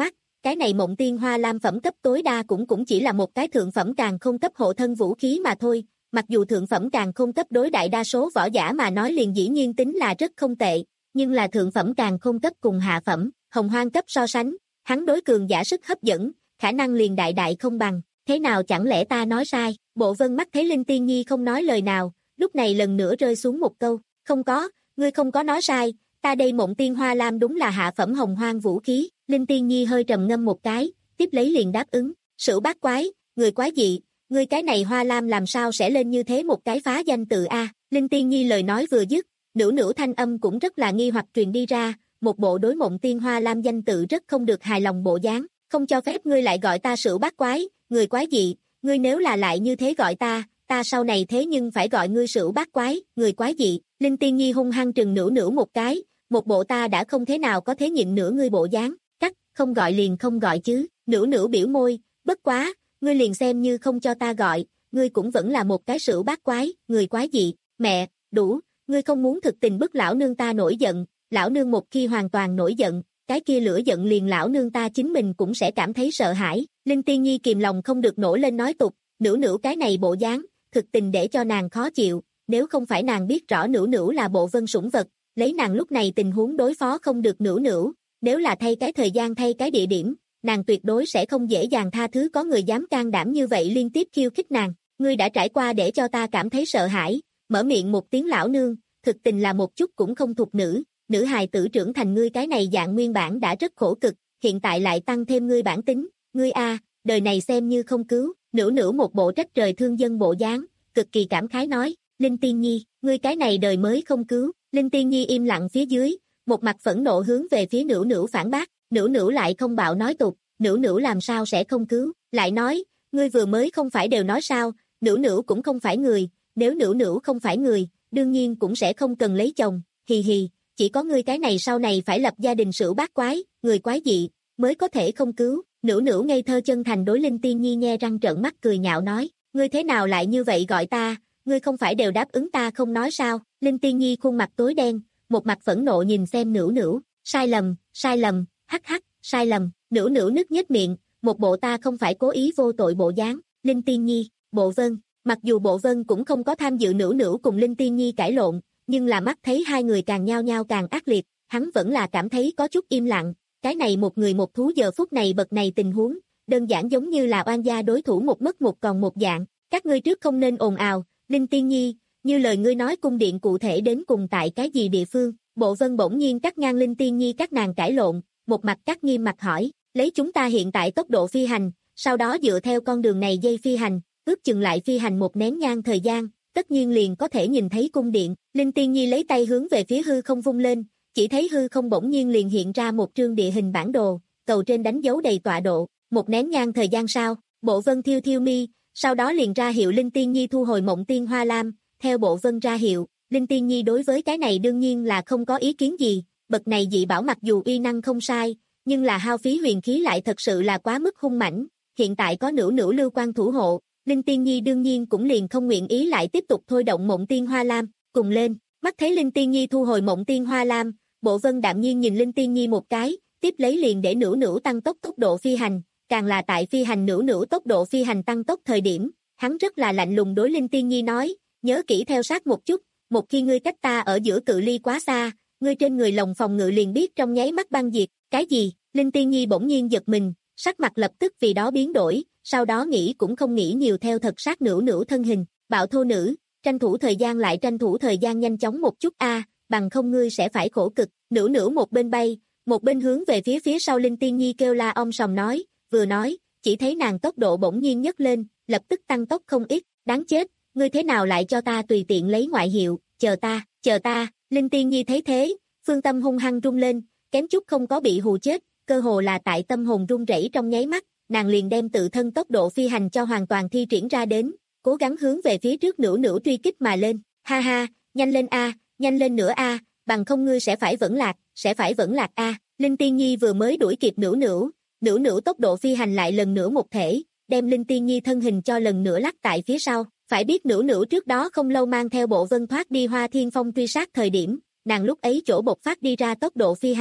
Speaker 2: cái này Mộng Tiên Hoa Lam phẩm cấp tối đa cũng cũng chỉ là một cái thượng phẩm càn khôn cấp hộ thân vũ khí mà thôi, mặc dù thượng phẩm càn khôn cấp đối đại đa số võ giả mà nói liền dĩ nhiên tính là rất không tệ, nhưng là thượng phẩm càn khôn cấp cùng hạ phẩm, hồng hoang cấp so sánh, hắn đối cường giả sức hấp dẫn, khả năng liền đại đại không bằng, thế nào chẳng lẽ ta nói sai? Bộ Vân mắt thấy Linh Tiên Nhi không nói lời nào, lúc này lần nữa rơi xuống một câu, không có, ngươi không có nói sai, ta đây Mộng Tiên Hoa Lam đúng là hạ phẩm hồng hoang vũ khí. Linh Tiên Nhi hơi trầm ngâm một cái, tiếp lấy liền đáp ứng, Sửu Bát Quái, người quái dị, ngươi cái này Hoa Lam làm sao sẽ lên như thế một cái phá danh tự a? Linh Tiên Nhi lời nói vừa dứt, nửu nửu thanh âm cũng rất là nghi hoặc truyền đi ra, một bộ đối Mộng Tiên Hoa Lam danh tự rất không được hài lòng bộ dáng, không cho phép ngươi lại gọi ta Sửu Bát Quái, người quái dị, ngươi nếu là lại như thế gọi ta, ta sau này thế nhưng phải gọi ngươi Sửu Bát Quái, người quái dị. Linh Tiên Nhi hung hăng trừng nửu nửu một cái, một bộ ta đã không thế nào có thế nhịn nữa ngươi bộ dáng, cắt, không gọi liền không gọi chứ. Nửu nửu biểu môi, bất quá, ngươi liền xem như không cho ta gọi, ngươi cũng vẫn là một cái Sửu Bát Quái, người quái dị. Mẹ, đủ, ngươi không muốn thực tình bức lão nương ta nổi giận, lão nương một khi hoàn toàn nổi giận, cái kia lửa giận liền lão nương ta chính mình cũng sẽ cảm thấy sợ hãi. Linh Tiên Nhi kìm lòng không được nổi lên nói tục, nửu nửu cái này bộ dáng, thực tình để cho nàng khó chịu, nếu không phải nàng biết rõ nửu nửu là bộ Vân sủng vật, lấy nàng lúc này tình huống đối phó không được nửu nửu, nếu là thay cái thời gian thay cái địa điểm, nàng tuyệt đối sẽ không dễ dàng tha thứ có người dám can đảm như vậy liên tiếp khiêu khích nàng. Ngươi đã trải qua để cho ta cảm thấy sợ hãi, mở miệng một tiếng lão nương, thực tình là một chút cũng không thuộc nữ, nữ hài tử trưởng thành ngươi cái này dạng nguyên bản đã rất khổ cực, hiện tại lại tăng thêm ngươi bản tính, ngươi a, đời này xem như không cứu. Nửu nửu một bộ trách trời thương dân bộ dáng, cực kỳ cảm khái nói, Linh Tiên Nhi, ngươi cái này đời mới không cứu. Linh Tiên Nhi im lặng phía dưới, một mặt phẫn nộ hướng về phía nửu nửu phản bác, nửu nửu lại không bạo nói tục, nửu nửu làm sao sẽ không cứu, lại nói, ngươi vừa mới không phải đều nói sao, nửu nửu cũng không phải người, nếu nửu nửu không phải người, đương nhiên cũng sẽ không cần lấy chồng, hì hì, chỉ có ngươi cái này sau này phải lập gia đình Sửu Bát Quái, người quái dị, mới có thể không cứu. Nửu nửu ngây thơ chân thành đối Linh Tiên Nhi nhe răng trợn mắt cười nhạo nói, ngươi thế nào lại như vậy gọi ta, ngươi không phải đều đáp ứng ta không nói sao? Linh Tiên Nhi khuôn mặt tối đen, một mặt phẫn nộ nhìn xem nửu nửu, sai lầm, sai lầm, hắc hắc, sai lầm. Nửu nửu nứt nhếch miệng, một bộ ta không phải cố ý vô tội bộ dáng. Linh Tiên Nhi, Bộ Vân, mặc dù Bộ Vân cũng không có tham dự nửu nửu cùng Linh Tiên Nhi cãi lộn, nhưng là mắt thấy hai người càng nhao nhao càng ác liệt, hắn vẫn là cảm thấy có chút im lặng. Cái này một người một thú giờ phút này bậc này tình huống, đơn giản giống như là oan gia đối thủ một mất một còn một dạng, các ngươi trước không nên ồn ào. Linh Tiên Nhi, như lời ngươi nói cung điện cụ thể đến cùng tại cái gì địa phương? Bộ Vân bỗng nhiên cắt ngang Linh Tiên Nhi các nàng cãi lộn, một mặt cắt nghiêm mặt hỏi, lấy chúng ta hiện tại tốc độ phi hành, sau đó dựa theo con đường này dây phi hành, ước chừng lại phi hành một nén nhang thời gian, tất nhiên liền có thể nhìn thấy cung điện. Linh Tiên Nhi lấy tay hướng về phía hư không vung lên, chỉ thấy hư không bỗng nhiên liền hiện ra một trương địa hình bản đồ, cầu trên đánh dấu đầy tọa độ, một nén nhang thời gian sau, Bộ Vân thiêu thiêu mi, sau đó liền ra hiệu Linh Tiên Nhi thu hồi Mộng Tiên Hoa Lam, theo Bộ Vân ra hiệu, Linh Tiên Nhi đối với cái này đương nhiên là không có ý kiến gì, bậc này dị bảo mặc dù uy năng không sai, nhưng là hao phí huyền khí lại thật sự là quá mức hung mãnh, hiện tại có nửu nửu lưu quan thủ hộ, Linh Tiên Nhi đương nhiên cũng liền không nguyện ý lại tiếp tục thôi động Mộng Tiên Hoa Lam, cùng lên, mắt thấy Linh Tiên Nhi thu hồi Mộng Tiên Hoa Lam, Bộ Vân đạm nhiên nhìn Linh Tiên Nhi một cái, tiếp lấy liền để nửu nửu tăng tốc tốc độ phi hành, càng là tại phi hành nửu nửu tốc độ phi hành tăng tốc thời điểm, hắn rất là lạnh lùng đối Linh Tiên Nhi nói, nhớ kỹ theo sát một chút, một khi ngươi cách ta ở giữa cự ly quá xa, ngươi trên người lồng phòng ngự liền biết trong nháy mắt băng diệt, cái gì? Linh Tiên Nhi bỗng nhiên giật mình, sắc mặt lập tức vì đó biến đổi, sau đó nghĩ cũng không nghĩ nhiều theo thật sát nửu nửu thân hình, bạo thô nữ, tranh thủ thời gian lại tranh thủ thời gian nhanh chóng một chút a, bằng không ngươi sẽ phải khổ cực. Nửu nửu một bên bay, một bên hướng về phía phía sau Linh Tiên Nhi kêu la om sòm nói, vừa nói, chỉ thấy nàng tốc độ bỗng nhiên nhấc lên, lập tức tăng tốc không ít, đáng chết, ngươi thế nào lại cho ta tùy tiện lấy ngoại hiệu, chờ ta, chờ ta. Linh Tiên Nhi thấy thế, phương tâm hung hăng rung lên, kém chút không có bị hù chết, cơ hồ là tại tâm hồn run rẩy trong nháy mắt, nàng liền đem tự thân tốc độ phi hành cho hoàn toàn thi triển ra đến, cố gắng hướng về phía trước nửu nửu truy kích mà lên, ha ha, nhanh lên a, nhanh lên nữa a, bằng không ngươi sẽ phải vẫn lạc, sẽ phải vẫn lạc a. Linh Tiên Nhi vừa mới đuổi kịp nửu nửu, nửu nửu tốc độ phi hành lại lần nữa một thể, đem Linh Tiên Nhi thân hình cho lần nữa lắc tại phía sau, phải biết nửu nửu trước đó không lâu mang theo Bộ Vân thoát đi Hoa Thiên Phong truy sát thời điểm, nàng lúc ấy chỗ bộc phát đi ra tốc độ phi hành,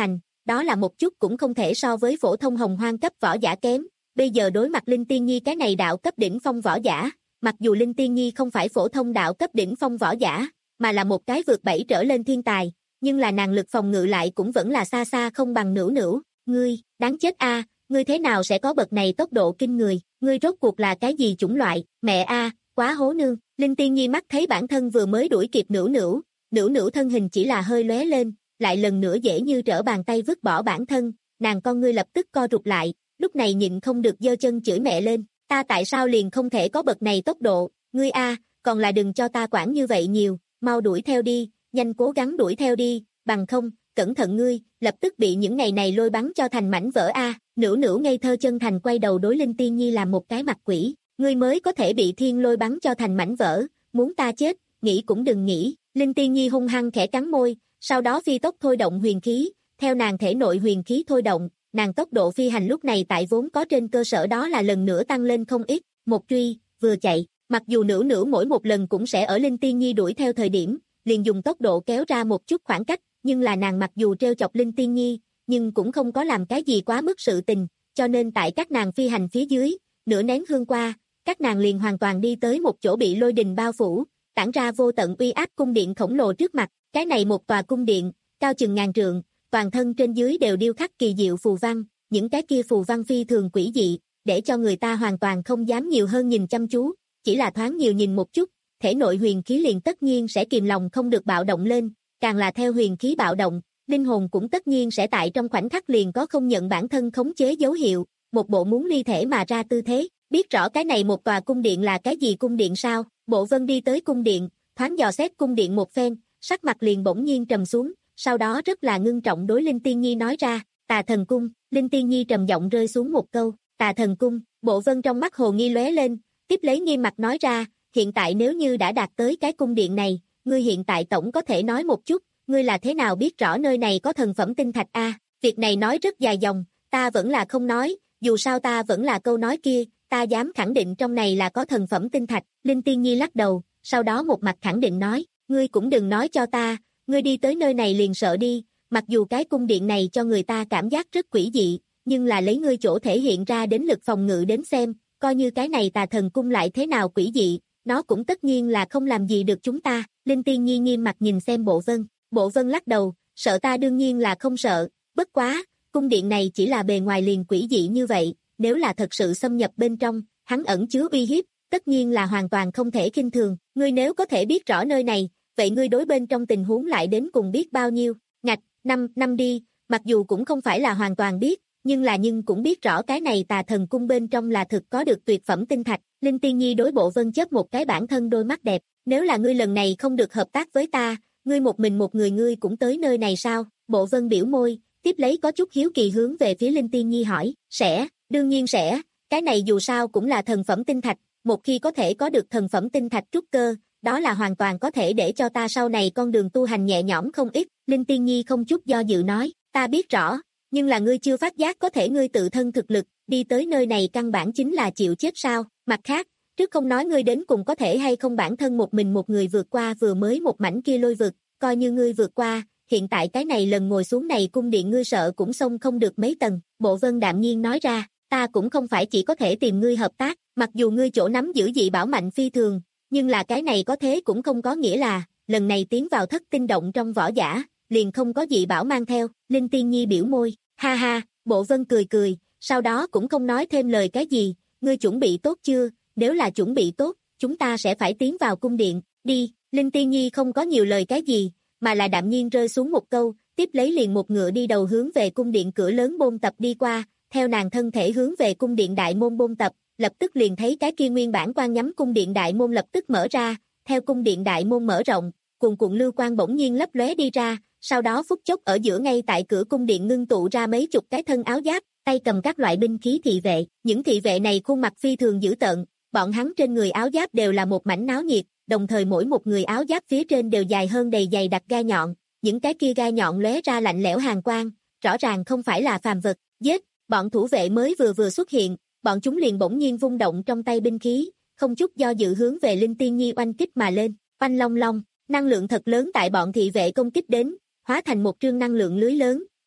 Speaker 2: đó là một chút cũng không thể so với phổ thông hồng hoang cấp võ giả kém. Bây giờ đối mặt Linh Tiên Nhi cái này đạo cấp đỉnh phong võ giả, mặc dù Linh Tiên Nhi không phải phổ thông đạo cấp đỉnh phong võ giả, mà là một cái vượt bảy trở lên thiên tài, nhưng là nàng lực phòng ngự lại cũng vẫn là xa xa không bằng Nữu Nữu. Ngươi, đáng chết a, ngươi thế nào sẽ có bậc này tốc độ kinh người, ngươi rốt cuộc là cái gì chủng loại, mẹ a, quá hố nương. Linh Tiên Nhi mắt thấy bản thân vừa mới đuổi kịp Nữu Nữu, Nữu Nữu thân hình chỉ là hơi lóe lên, lại lần nữa dễ như trở bàn tay vứt bỏ bản thân, nàng con ngươi lập tức co rụt lại, lúc này nhịn không được giơ chân chửi mẹ lên, ta tại sao liền không thể có bậc này tốc độ, ngươi a, còn là đừng cho ta quản như vậy nhiều, mau đuổi theo đi, nhanh cố gắng đuổi theo đi, bằng không, cẩn thận ngươi, lập tức bị những ngày này lôi bắn cho thành mảnh vỡ a. Nữu Nữu ngây thơ chân thành quay đầu đối Linh Tiên Nhi làm một cái mặt quỷ, ngươi mới có thể bị thiên lôi bắn cho thành mảnh vỡ, muốn ta chết, nghĩ cũng đừng nghĩ. Linh Tiên Nhi hung hăng khẽ cắn môi, sau đó phi tốc thôi động huyền khí, theo nàng thể nội huyền khí thôi động, nàng tốc độ phi hành lúc này tại vốn có trên cơ sở đó là lần nữa tăng lên không ít, một truy, vừa chạy, mặc dù Nữu Nữu mỗi một lần cũng sẽ ở Linh Tiên Nhi đuổi theo thời điểm, liền dùng tốc độ kéo ra một chút khoảng cách, nhưng là nàng mặc dù trêu chọc Linh Tiên Nhi, nhưng cũng không có làm cái gì quá mức sự tình, cho nên tại các nàng phi hành phía dưới, nửa nén hương qua, các nàng liền hoàn toàn đi tới một chỗ bị lôi đình bao phủ, tản ra vô tận uy áp cung điện khổng lồ trước mặt, cái này một tòa cung điện, cao chừng ngàn trượng, toàn thân trên dưới đều điêu khắc kỳ diệu phù văn, những cái kia phù văn phi thường quỷ dị, để cho người ta hoàn toàn không dám nhiều hơn nhìn chăm chú, chỉ là thoáng nhiều nhìn một chút, thể nội huyền khí liền tất nhiên sẽ kìm lòng không được bạo động lên, càng là theo huyền khí bạo động, linh hồn cũng tất nhiên sẽ tại trong khoảnh khắc liền có không nhận bản thân khống chế dấu hiệu, một bộ muốn ly thể mà ra tư thế, biết rõ cái này một tòa cung điện là cái gì cung điện sao? Bộ Vân đi tới cung điện, thoáng dò xét cung điện một phen, sắc mặt liền bỗng nhiên trầm xuống, sau đó rất là ngưng trọng đối Linh Tiên Nhi nói ra, Tà Thần Cung. Linh Tiên Nhi trầm giọng rơi xuống một câu, Tà Thần Cung. Bộ Vân trong mắt hồ nghi lóe lên, tiếp lấy nghiêm mặt nói ra, hiện tại nếu như đã đạt tới cái cung điện này, ngươi hiện tại tổng có thể nói một chút, ngươi là thế nào biết rõ nơi này có thần phẩm tinh thạch a? Việc này nói rất dài dòng, ta vẫn là không nói, dù sao ta vẫn là câu nói kia, ta dám khẳng định trong này là có thần phẩm tinh thạch. Linh Tiên Nhi lắc đầu, sau đó một mặt khẳng định nói, ngươi cũng đừng nói cho ta, ngươi đi tới nơi này liền sợ đi, mặc dù cái cung điện này cho người ta cảm giác rất quỷ dị, nhưng là lấy ngươi chỗ thể hiện ra đến lực phòng ngự đến xem, coi như cái này Tà Thần Cung lại thế nào quỷ dị, nó cũng tất nhiên là không làm gì được chúng ta. Linh Tiên Nhi nghiêm mặt nhìn xem Bộ Vân, Bộ Vân lắc đầu, sợ ta đương nhiên là không sợ, bất quá, cung điện này chỉ là bề ngoài liền quỷ dị như vậy, nếu là thật sự xâm nhập bên trong, hắn ẩn chứa uy hiếp, tất nhiên là hoàn toàn không thể khinh thường, ngươi nếu có thể biết rõ nơi này, vậy ngươi đối bên trong tình huống lại đến cùng biết bao nhiêu, ngạch, năm, năm đi, mặc dù cũng không phải là hoàn toàn biết, nhưng là nhưng cũng biết rõ cái này Tà Thần Cung bên trong là thực có được tuyệt phẩm tinh thạch. Linh Tiên Nhi đối Bộ Vân chớp một cái bản thân đôi mắt đẹp, nếu là ngươi lần này không được hợp tác với ta, ngươi một mình một người ngươi cũng tới nơi này sao? Bộ Vân biểu môi, tiếp lấy có chút hiếu kỳ hướng về phía Linh Tiên Nhi hỏi, sẽ, đương nhiên sẽ, cái này dù sao cũng là thần phẩm tinh thạch, một khi có thể có được thần phẩm tinh thạch trúc cơ, đó là hoàn toàn có thể để cho ta sau này con đường tu hành nhẹ nhõm không ít. Linh Tiên Nhi không chút do dự nói, ta biết rõ, nhưng là ngươi chưa phát giác có thể ngươi tự thân thực lực, đi tới nơi này căn bản chính là chịu chết sao? Mặt khác, trước không nói ngươi đến cùng có thể hay không bản thân một mình một người vượt qua vừa mới một mảnh kia lôi vực, coi như ngươi vượt qua, hiện tại cái này lần ngồi xuống này cung điện ngươi sợ cũng xông không được mấy tầng. Bộ Vân đạm nhiên nói ra, ta cũng không phải chỉ có thể tìm ngươi hợp tác, mặc dù ngươi chỗ nắm giữ dị bảo mạnh phi thường, nhưng là cái này có thế cũng không có nghĩa là, lần này tiến vào thất tinh động trong võ giả, liền không có dị bảo mang theo. Linh Tiên Nhi biểu môi, ha ha, Bộ Vân cười cười, sau đó cũng không nói thêm lời cái gì, ngươi chuẩn bị tốt chưa, nếu là chuẩn bị tốt, chúng ta sẽ phải tiến vào cung điện, đi. Linh Tiên Nhi không có nhiều lời cái gì, mà là đạm nhiên rơi xuống một câu, tiếp lấy liền một ngựa đi đầu hướng về cung điện cửa lớn môn tập đi qua, theo nàng thân thể hướng về cung điện đại môn môn tập, lập tức liền thấy cái kia nguyên bản quan nhắm cung điện đại môn lập tức mở ra, theo cung điện đại môn mở rộng, cuồn cuộn lưu quang bỗng nhiên lấp lóe đi ra, sau đó phút chốc ở giữa ngay tại cửa cung điện ngưng tụ ra mấy chục cái thân áo giáp, tay cầm các loại binh khí thị vệ, những thị vệ này khuôn mặt phi thường dữ tợn, bọn hắn trên người áo giáp đều là một mảnh náo nhiệt, đồng thời mỗi một người áo giáp phía trên đều dài hơn đầy dày đặc gai nhọn, những cái kia gai nhọn lóe ra lạnh lẽo hàn quang, rõ ràng không phải là phàm vật. Giết, bọn thủ vệ mới vừa vừa xuất hiện, bọn chúng liền bỗng nhiên vung động trong tay binh khí, không chút do dự hướng về Linh Tiên Nhi oanh kích mà lên, oanh long long, năng lượng thật lớn tại bọn thị vệ công kích đến, hóa thành một trương năng lượng lưới lớn,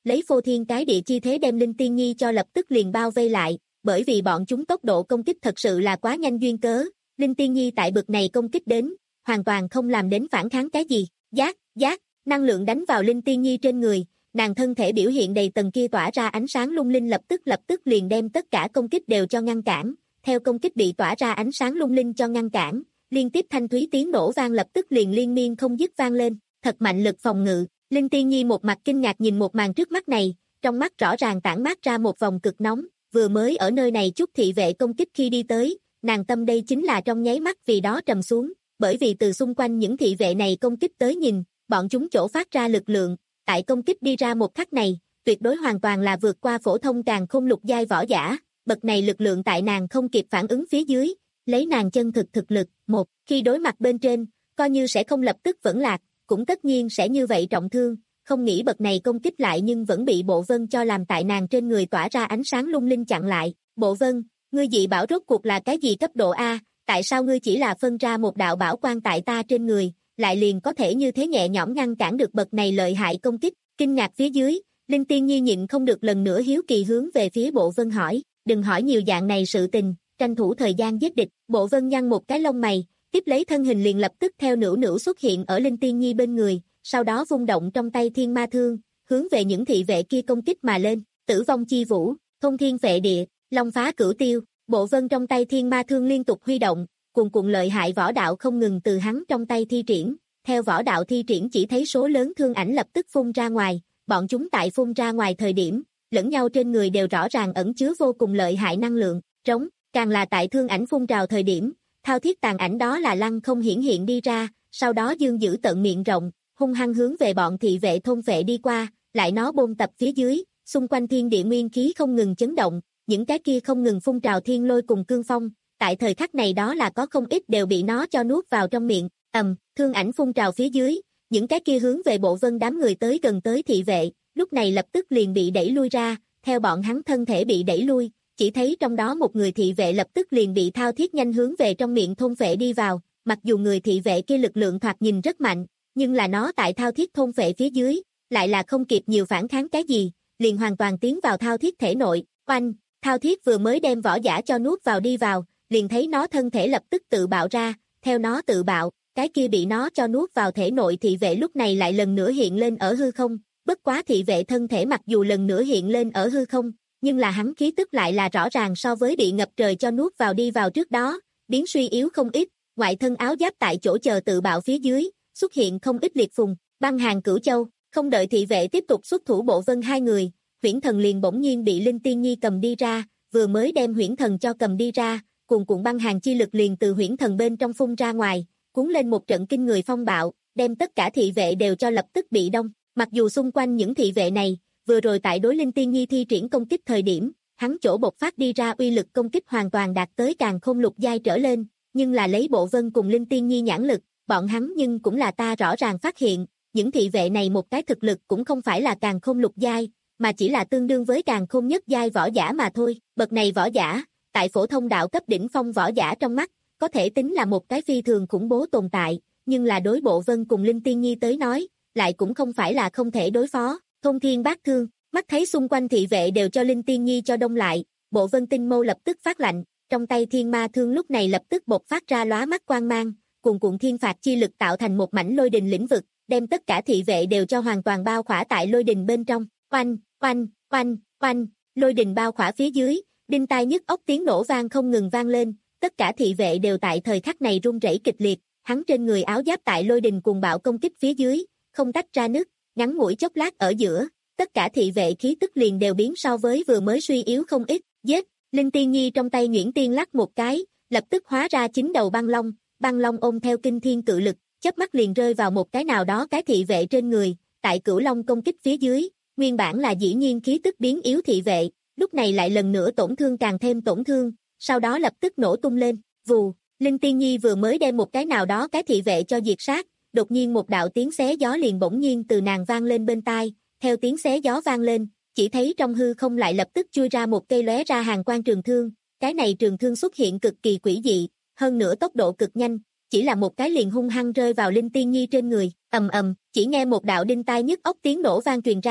Speaker 2: lấy phô thiên cái địa chi thế đem Linh Tiên Nhi cho lập tức liền bao vây lại, bởi vì bọn chúng tốc độ công kích thật sự là quá nhanh duyên cớ, Linh Tiên Nhi tại bực này công kích đến, hoàn toàn không làm đến phản kháng cái gì, giác, giác, năng lượng đánh vào Linh Tiên Nhi trên người, nàng thân thể biểu hiện đầy tầng kia tỏa ra ánh sáng lung linh lập tức lập tức liền đem tất cả công kích đều cho ngăn cản, theo công kích bị tỏa ra ánh sáng lung linh cho ngăn cản, liên tiếp thanh thúy tiếng nổ vang lập tức liền liên miên không dứt vang lên, thật mạnh lực phòng ngự, Linh Tiên Nhi một mặt kinh ngạc nhìn một màn trước mắt này, trong mắt rõ ràng tản mát ra một vòng cực nóng, vừa mới ở nơi này chút thị vệ công kích khi đi tới, nàng tâm đây chính là trong nháy mắt vì đó trầm xuống, bởi vì từ xung quanh những thị vệ này công kích tới nhìn, bọn chúng chỗ phát ra lực lượng, tại công kích đi ra một khắc này, tuyệt đối hoàn toàn là vượt qua phổ thông càn khôn lục giai võ giả, bậc này lực lượng tại nàng không kịp phản ứng phía dưới, lấy nàng chân thực thực lực, một, khi đối mặt bên trên, coi như sẽ không lập tức vẫn lạc, cũng tất nhiên sẽ như vậy trọng thương, không nghĩ bậc này công kích lại nhưng vẫn bị Bộ Vân cho làm tại nàng trên người tỏa ra ánh sáng lung linh chặn lại, Bộ Vân, ngươi dị bảo rốt cuộc là cái gì cấp độ A, tại sao ngươi chỉ là phân ra một đạo bảo quan tại ta trên người, lại liền có thể như thế nhẹ nhõm ngăn cản được bậc này lợi hại công kích, kinh ngạc phía dưới, Linh Tiên Nhi nhịn không được lần nữa hiếu kỳ hướng về phía Bộ Vân hỏi, đừng hỏi nhiều dạng này sự tình, tranh thủ thời gian giết địch, Bộ Vân nhăn một cái lông mày, tiếp lấy thân hình liền lập tức theo nữu nữu xuất hiện ở Linh Tiên Nhi bên người, sau đó vung động trong tay thiên ma thương, hướng về những thị vệ kia công kích mà lên, tử vong chi vũ, thông thiên phệ địa, long phá cửu tiêu, Bộ Vân trong tay thiên ma thương liên tục huy động, cuồn cuộn lợi hại võ đạo không ngừng từ hắn trong tay thi triển, theo võ đạo thi triển chỉ thấy số lớn thương ảnh lập tức phun ra ngoài, bọn chúng tại phun ra ngoài thời điểm, lẫn nhau trên người đều rõ ràng ẩn chứa vô cùng lợi hại năng lượng, trống, càng là tại thương ảnh phun trào thời điểm, thao thiết tàn ảnh đó là lăng không hiển hiện đi ra, sau đó dương giữ tận miệng rộng, hung hăng hướng về bọn thị vệ thôn phệ đi qua, lại nó bôn tập phía dưới, xung quanh thiên địa nguyên khí không ngừng chấn động, những cái kia không ngừng phun trào thiên lôi cùng cương phong, tại thời khắc này đó là có không ít đều bị nó cho nuốt vào trong miệng, ầm, thương ảnh phun trào phía dưới, những cái kia hướng về Bộ Vân đám người tới gần tới thị vệ, lúc này lập tức liền bị đẩy lui ra, theo bọn hắn thân thể bị đẩy lui, chỉ thấy trong đó một người thị vệ lập tức liền bị thao thiết nhanh hướng về trong miệng thôn phệ đi vào, mặc dù người thị vệ kia lực lượng thoạt nhìn rất mạnh, nhưng là nó tại thao thiết thôn phệ phía dưới, lại là không kịp nhiều phản kháng cái gì, liền hoàn toàn tiến vào thao thiết thể nội, oanh, thao thiết vừa mới đem võ giả cho nuốt vào đi vào, liền thấy nó thân thể lập tức tự bạo ra, theo nó tự bạo, cái kia bị nó cho nuốt vào thể nội thị vệ lúc này lại lần nữa hiện lên ở hư không, bất quá thị vệ thân thể mặc dù lần nữa hiện lên ở hư không, nhưng là hắn khí tức lại là rõ ràng so với bị ngập trời cho nuốt vào đi vào trước đó, biến suy yếu không ít, ngoại thân áo giáp tại chỗ chờ tự bạo phía dưới, xuất hiện không ít liệt phùng, băng hàng cửu châu, không đợi thị vệ tiếp tục xuất thủ Bộ Vân hai người, huyễn thần liền bỗng nhiên bị Linh Tiên Nhi cầm đi ra, vừa mới đem huyễn thần cho cầm đi ra, cuồn cuộn băng hàng chi lực liền từ huyễn thần bên trong phun ra ngoài, cuốn lên một trận kinh người phong bạo, đem tất cả thị vệ đều cho lập tức bị đông, mặc dù xung quanh những thị vệ này, vừa rồi tại đối Linh Tiên Nhi thi triển công kích thời điểm, hắn chỗ bộc phát đi ra uy lực công kích hoàn toàn đạt tới càn khôn lục giai trở lên, nhưng là lấy Bộ Vân cùng Linh Tiên Nhi nhãn lực, bọn hắn nhưng cũng là ta rõ ràng phát hiện, những thị vệ này một cái thực lực cũng không phải là càn khôn lục giai, mà chỉ là tương đương với càn khôn nhất giai võ giả mà thôi, bậc này võ giả, tại phổ thông đạo cấp đỉnh phong võ giả trong mắt, có thể tính là một cái phi thường khủng bố tồn tại, nhưng là đối Bộ Vân cùng Linh Tiên Nhi tới nói, lại cũng không phải là không thể đối phó, thôn thiên bát thương, mắt thấy xung quanh thị vệ đều cho Linh Tiên Nhi cho đông lại, Bộ Vân tinh mâu lập tức phát lạnh, trong tay thiên ma thương lúc này lập tức bộc phát ra lóa mắt quang mang, cuồn cuộn thiên phạt chi lực tạo thành một mảnh lôi đình lĩnh vực, đem tất cả thị vệ đều cho hoàn toàn bao khỏa tại lôi đình bên trong, oanh, oanh, oanh, oanh, lôi đình bao khỏa phía dưới, đinh tai nhức óc tiếng nổ vang không ngừng vang lên, tất cả thị vệ đều tại thời khắc này run rẩy kịch liệt, hắn trên người áo giáp tại lôi đình cuồng bạo công kích phía dưới, không tách ra nứt, ngắn ngủi chốc lát ở giữa, tất cả thị vệ khí tức liền đều biến so với vừa mới suy yếu không ít, giết, Linh Tiên Nhi trong tay nhuyễn tiên lắc một cái, lập tức hóa ra chín đầu băng long, băng long ôm theo kinh thiên cự lực, chớp mắt liền rơi vào một cái nào đó cái thị vệ trên người, tại cửu long công kích phía dưới, nguyên bản là dĩ nhiên khí tức biến yếu thị vệ, lúc này lại lần nữa tổn thương càng thêm tổn thương, sau đó lập tức nổ tung lên, vù, Linh Tiên Nhi vừa mới đem một cái nào đó cái thị vệ cho diệt sát, đột nhiên một đạo tiếng xé gió liền bỗng nhiên từ nàng vang lên bên tai, theo tiếng xé gió vang lên, chỉ thấy trong hư không lại lập tức chui ra một cây lóe ra hàng quang trường thương, cái này trường thương xuất hiện cực kỳ quỷ dị, hơn nữa tốc độ cực nhanh, chỉ là một cái liền hung hăng rơi vào Linh Tiên Nhi trên người, ầm ầm, chỉ nghe một đạo đinh tai nhức óc tiếng nổ vang truyền ra,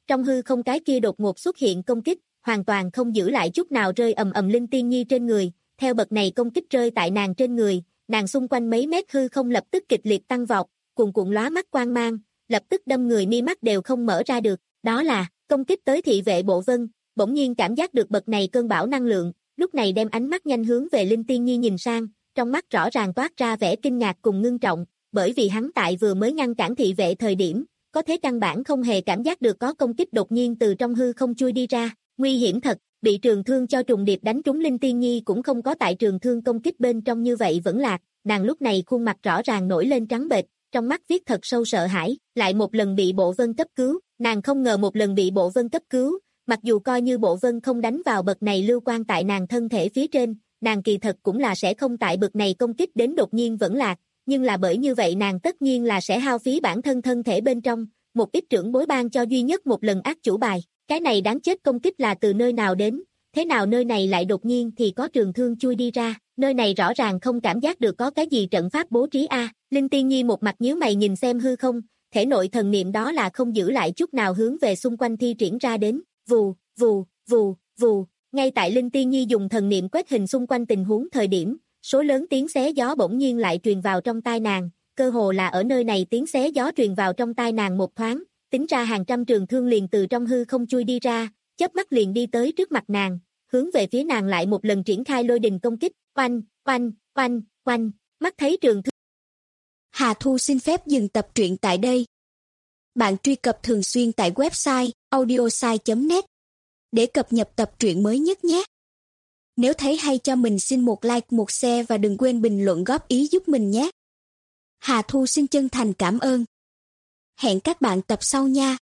Speaker 2: Trong hư không cái kia đột ngột xuất hiện công kích, hoàn toàn không giữ lại chút nào rơi ầm ầm Linh Tiên Nhi trên người, theo bậc này công kích rơi tại nàng trên người, nàng xung quanh mấy mét hư không lập tức kịch liệt tăng vọt, cuồn cuộn lóa mắt quang mang, lập tức đâm người mi mắt đều không mở ra được, đó là công kích tới thị vệ bộ vân, bỗng nhiên cảm giác được bậc này cơn bão năng lượng, lúc này đem ánh mắt nhanh hướng về Linh Tiên Nhi nhìn sang, trong mắt rõ ràng toát ra vẻ kinh ngạc cùng ngưng trọng, bởi vì hắn tại vừa mới ngăn cản thị vệ thời điểm, có thế căn bản không hề cảm giác được có công kích đột nhiên từ trong hư không chui đi ra, nguy hiểm thật, bị trường thương cho trùng điệp đánh trúng Linh Tiên Nhi cũng không có tại trường thương công kích bên trong như vậy vẫn lạc, nàng lúc này khuôn mặt rõ ràng nổi lên trắng bệch, trong mắt viết thật sâu sợ hãi, lại một lần bị Bộ Vân cấp cứu, nàng không ngờ một lần bị Bộ Vân cấp cứu, mặc dù coi như Bộ Vân không đánh vào bậc này lưu quan tại nàng thân thể phía trên, nàng kỳ thật cũng là sẽ không tại bậc này công kích đến đột nhiên vẫn lạc, nhưng là bởi như vậy nàng tất nhiên là sẽ hao phí bản thân thân thể bên trong, một ít trưởng bối ban cho duy nhất một lần ác chủ bài, cái này đáng chết công kích là từ nơi nào đến, thế nào nơi này lại đột nhiên thì có trường thương chui đi ra, nơi này rõ ràng không cảm giác được có cái gì trận pháp bố trí a. Linh Tiên Nhi một mặt nhíu mày nhìn xem hư không, thể nội thần niệm đó là không giữ lại chút nào hướng về xung quanh thi triển ra đến, vù, vù, vù, vù, ngay tại Linh Tiên Nhi dùng thần niệm quét hình xung quanh tình huống thời điểm, số lớn tiếng xé gió bỗng nhiên lại truyền vào trong tai nàng, cơ hồ là ở nơi này tiếng xé gió truyền vào trong tai nàng một thoáng, tính ra hàng trăm trường thương liền từ trong hư không chui đi ra, chớp mắt liền đi tới trước mặt nàng, hướng về phía nàng lại một lần triển khai lôi đình công kích, oanh, oanh, oanh, oanh, mắt thấy trường thương.
Speaker 3: Hà Thu xin phép dừng tập truyện tại đây. Bạn truy cập thường xuyên tại website audiosai chấm net để cập nhật tập truyện mới nhất nhé. Nếu thấy hay cho mình xin một like, một share và đừng quên bình luận góp ý giúp mình nhé. Hà Thu xin chân thành cảm ơn. Hẹn các bạn tập sau nha.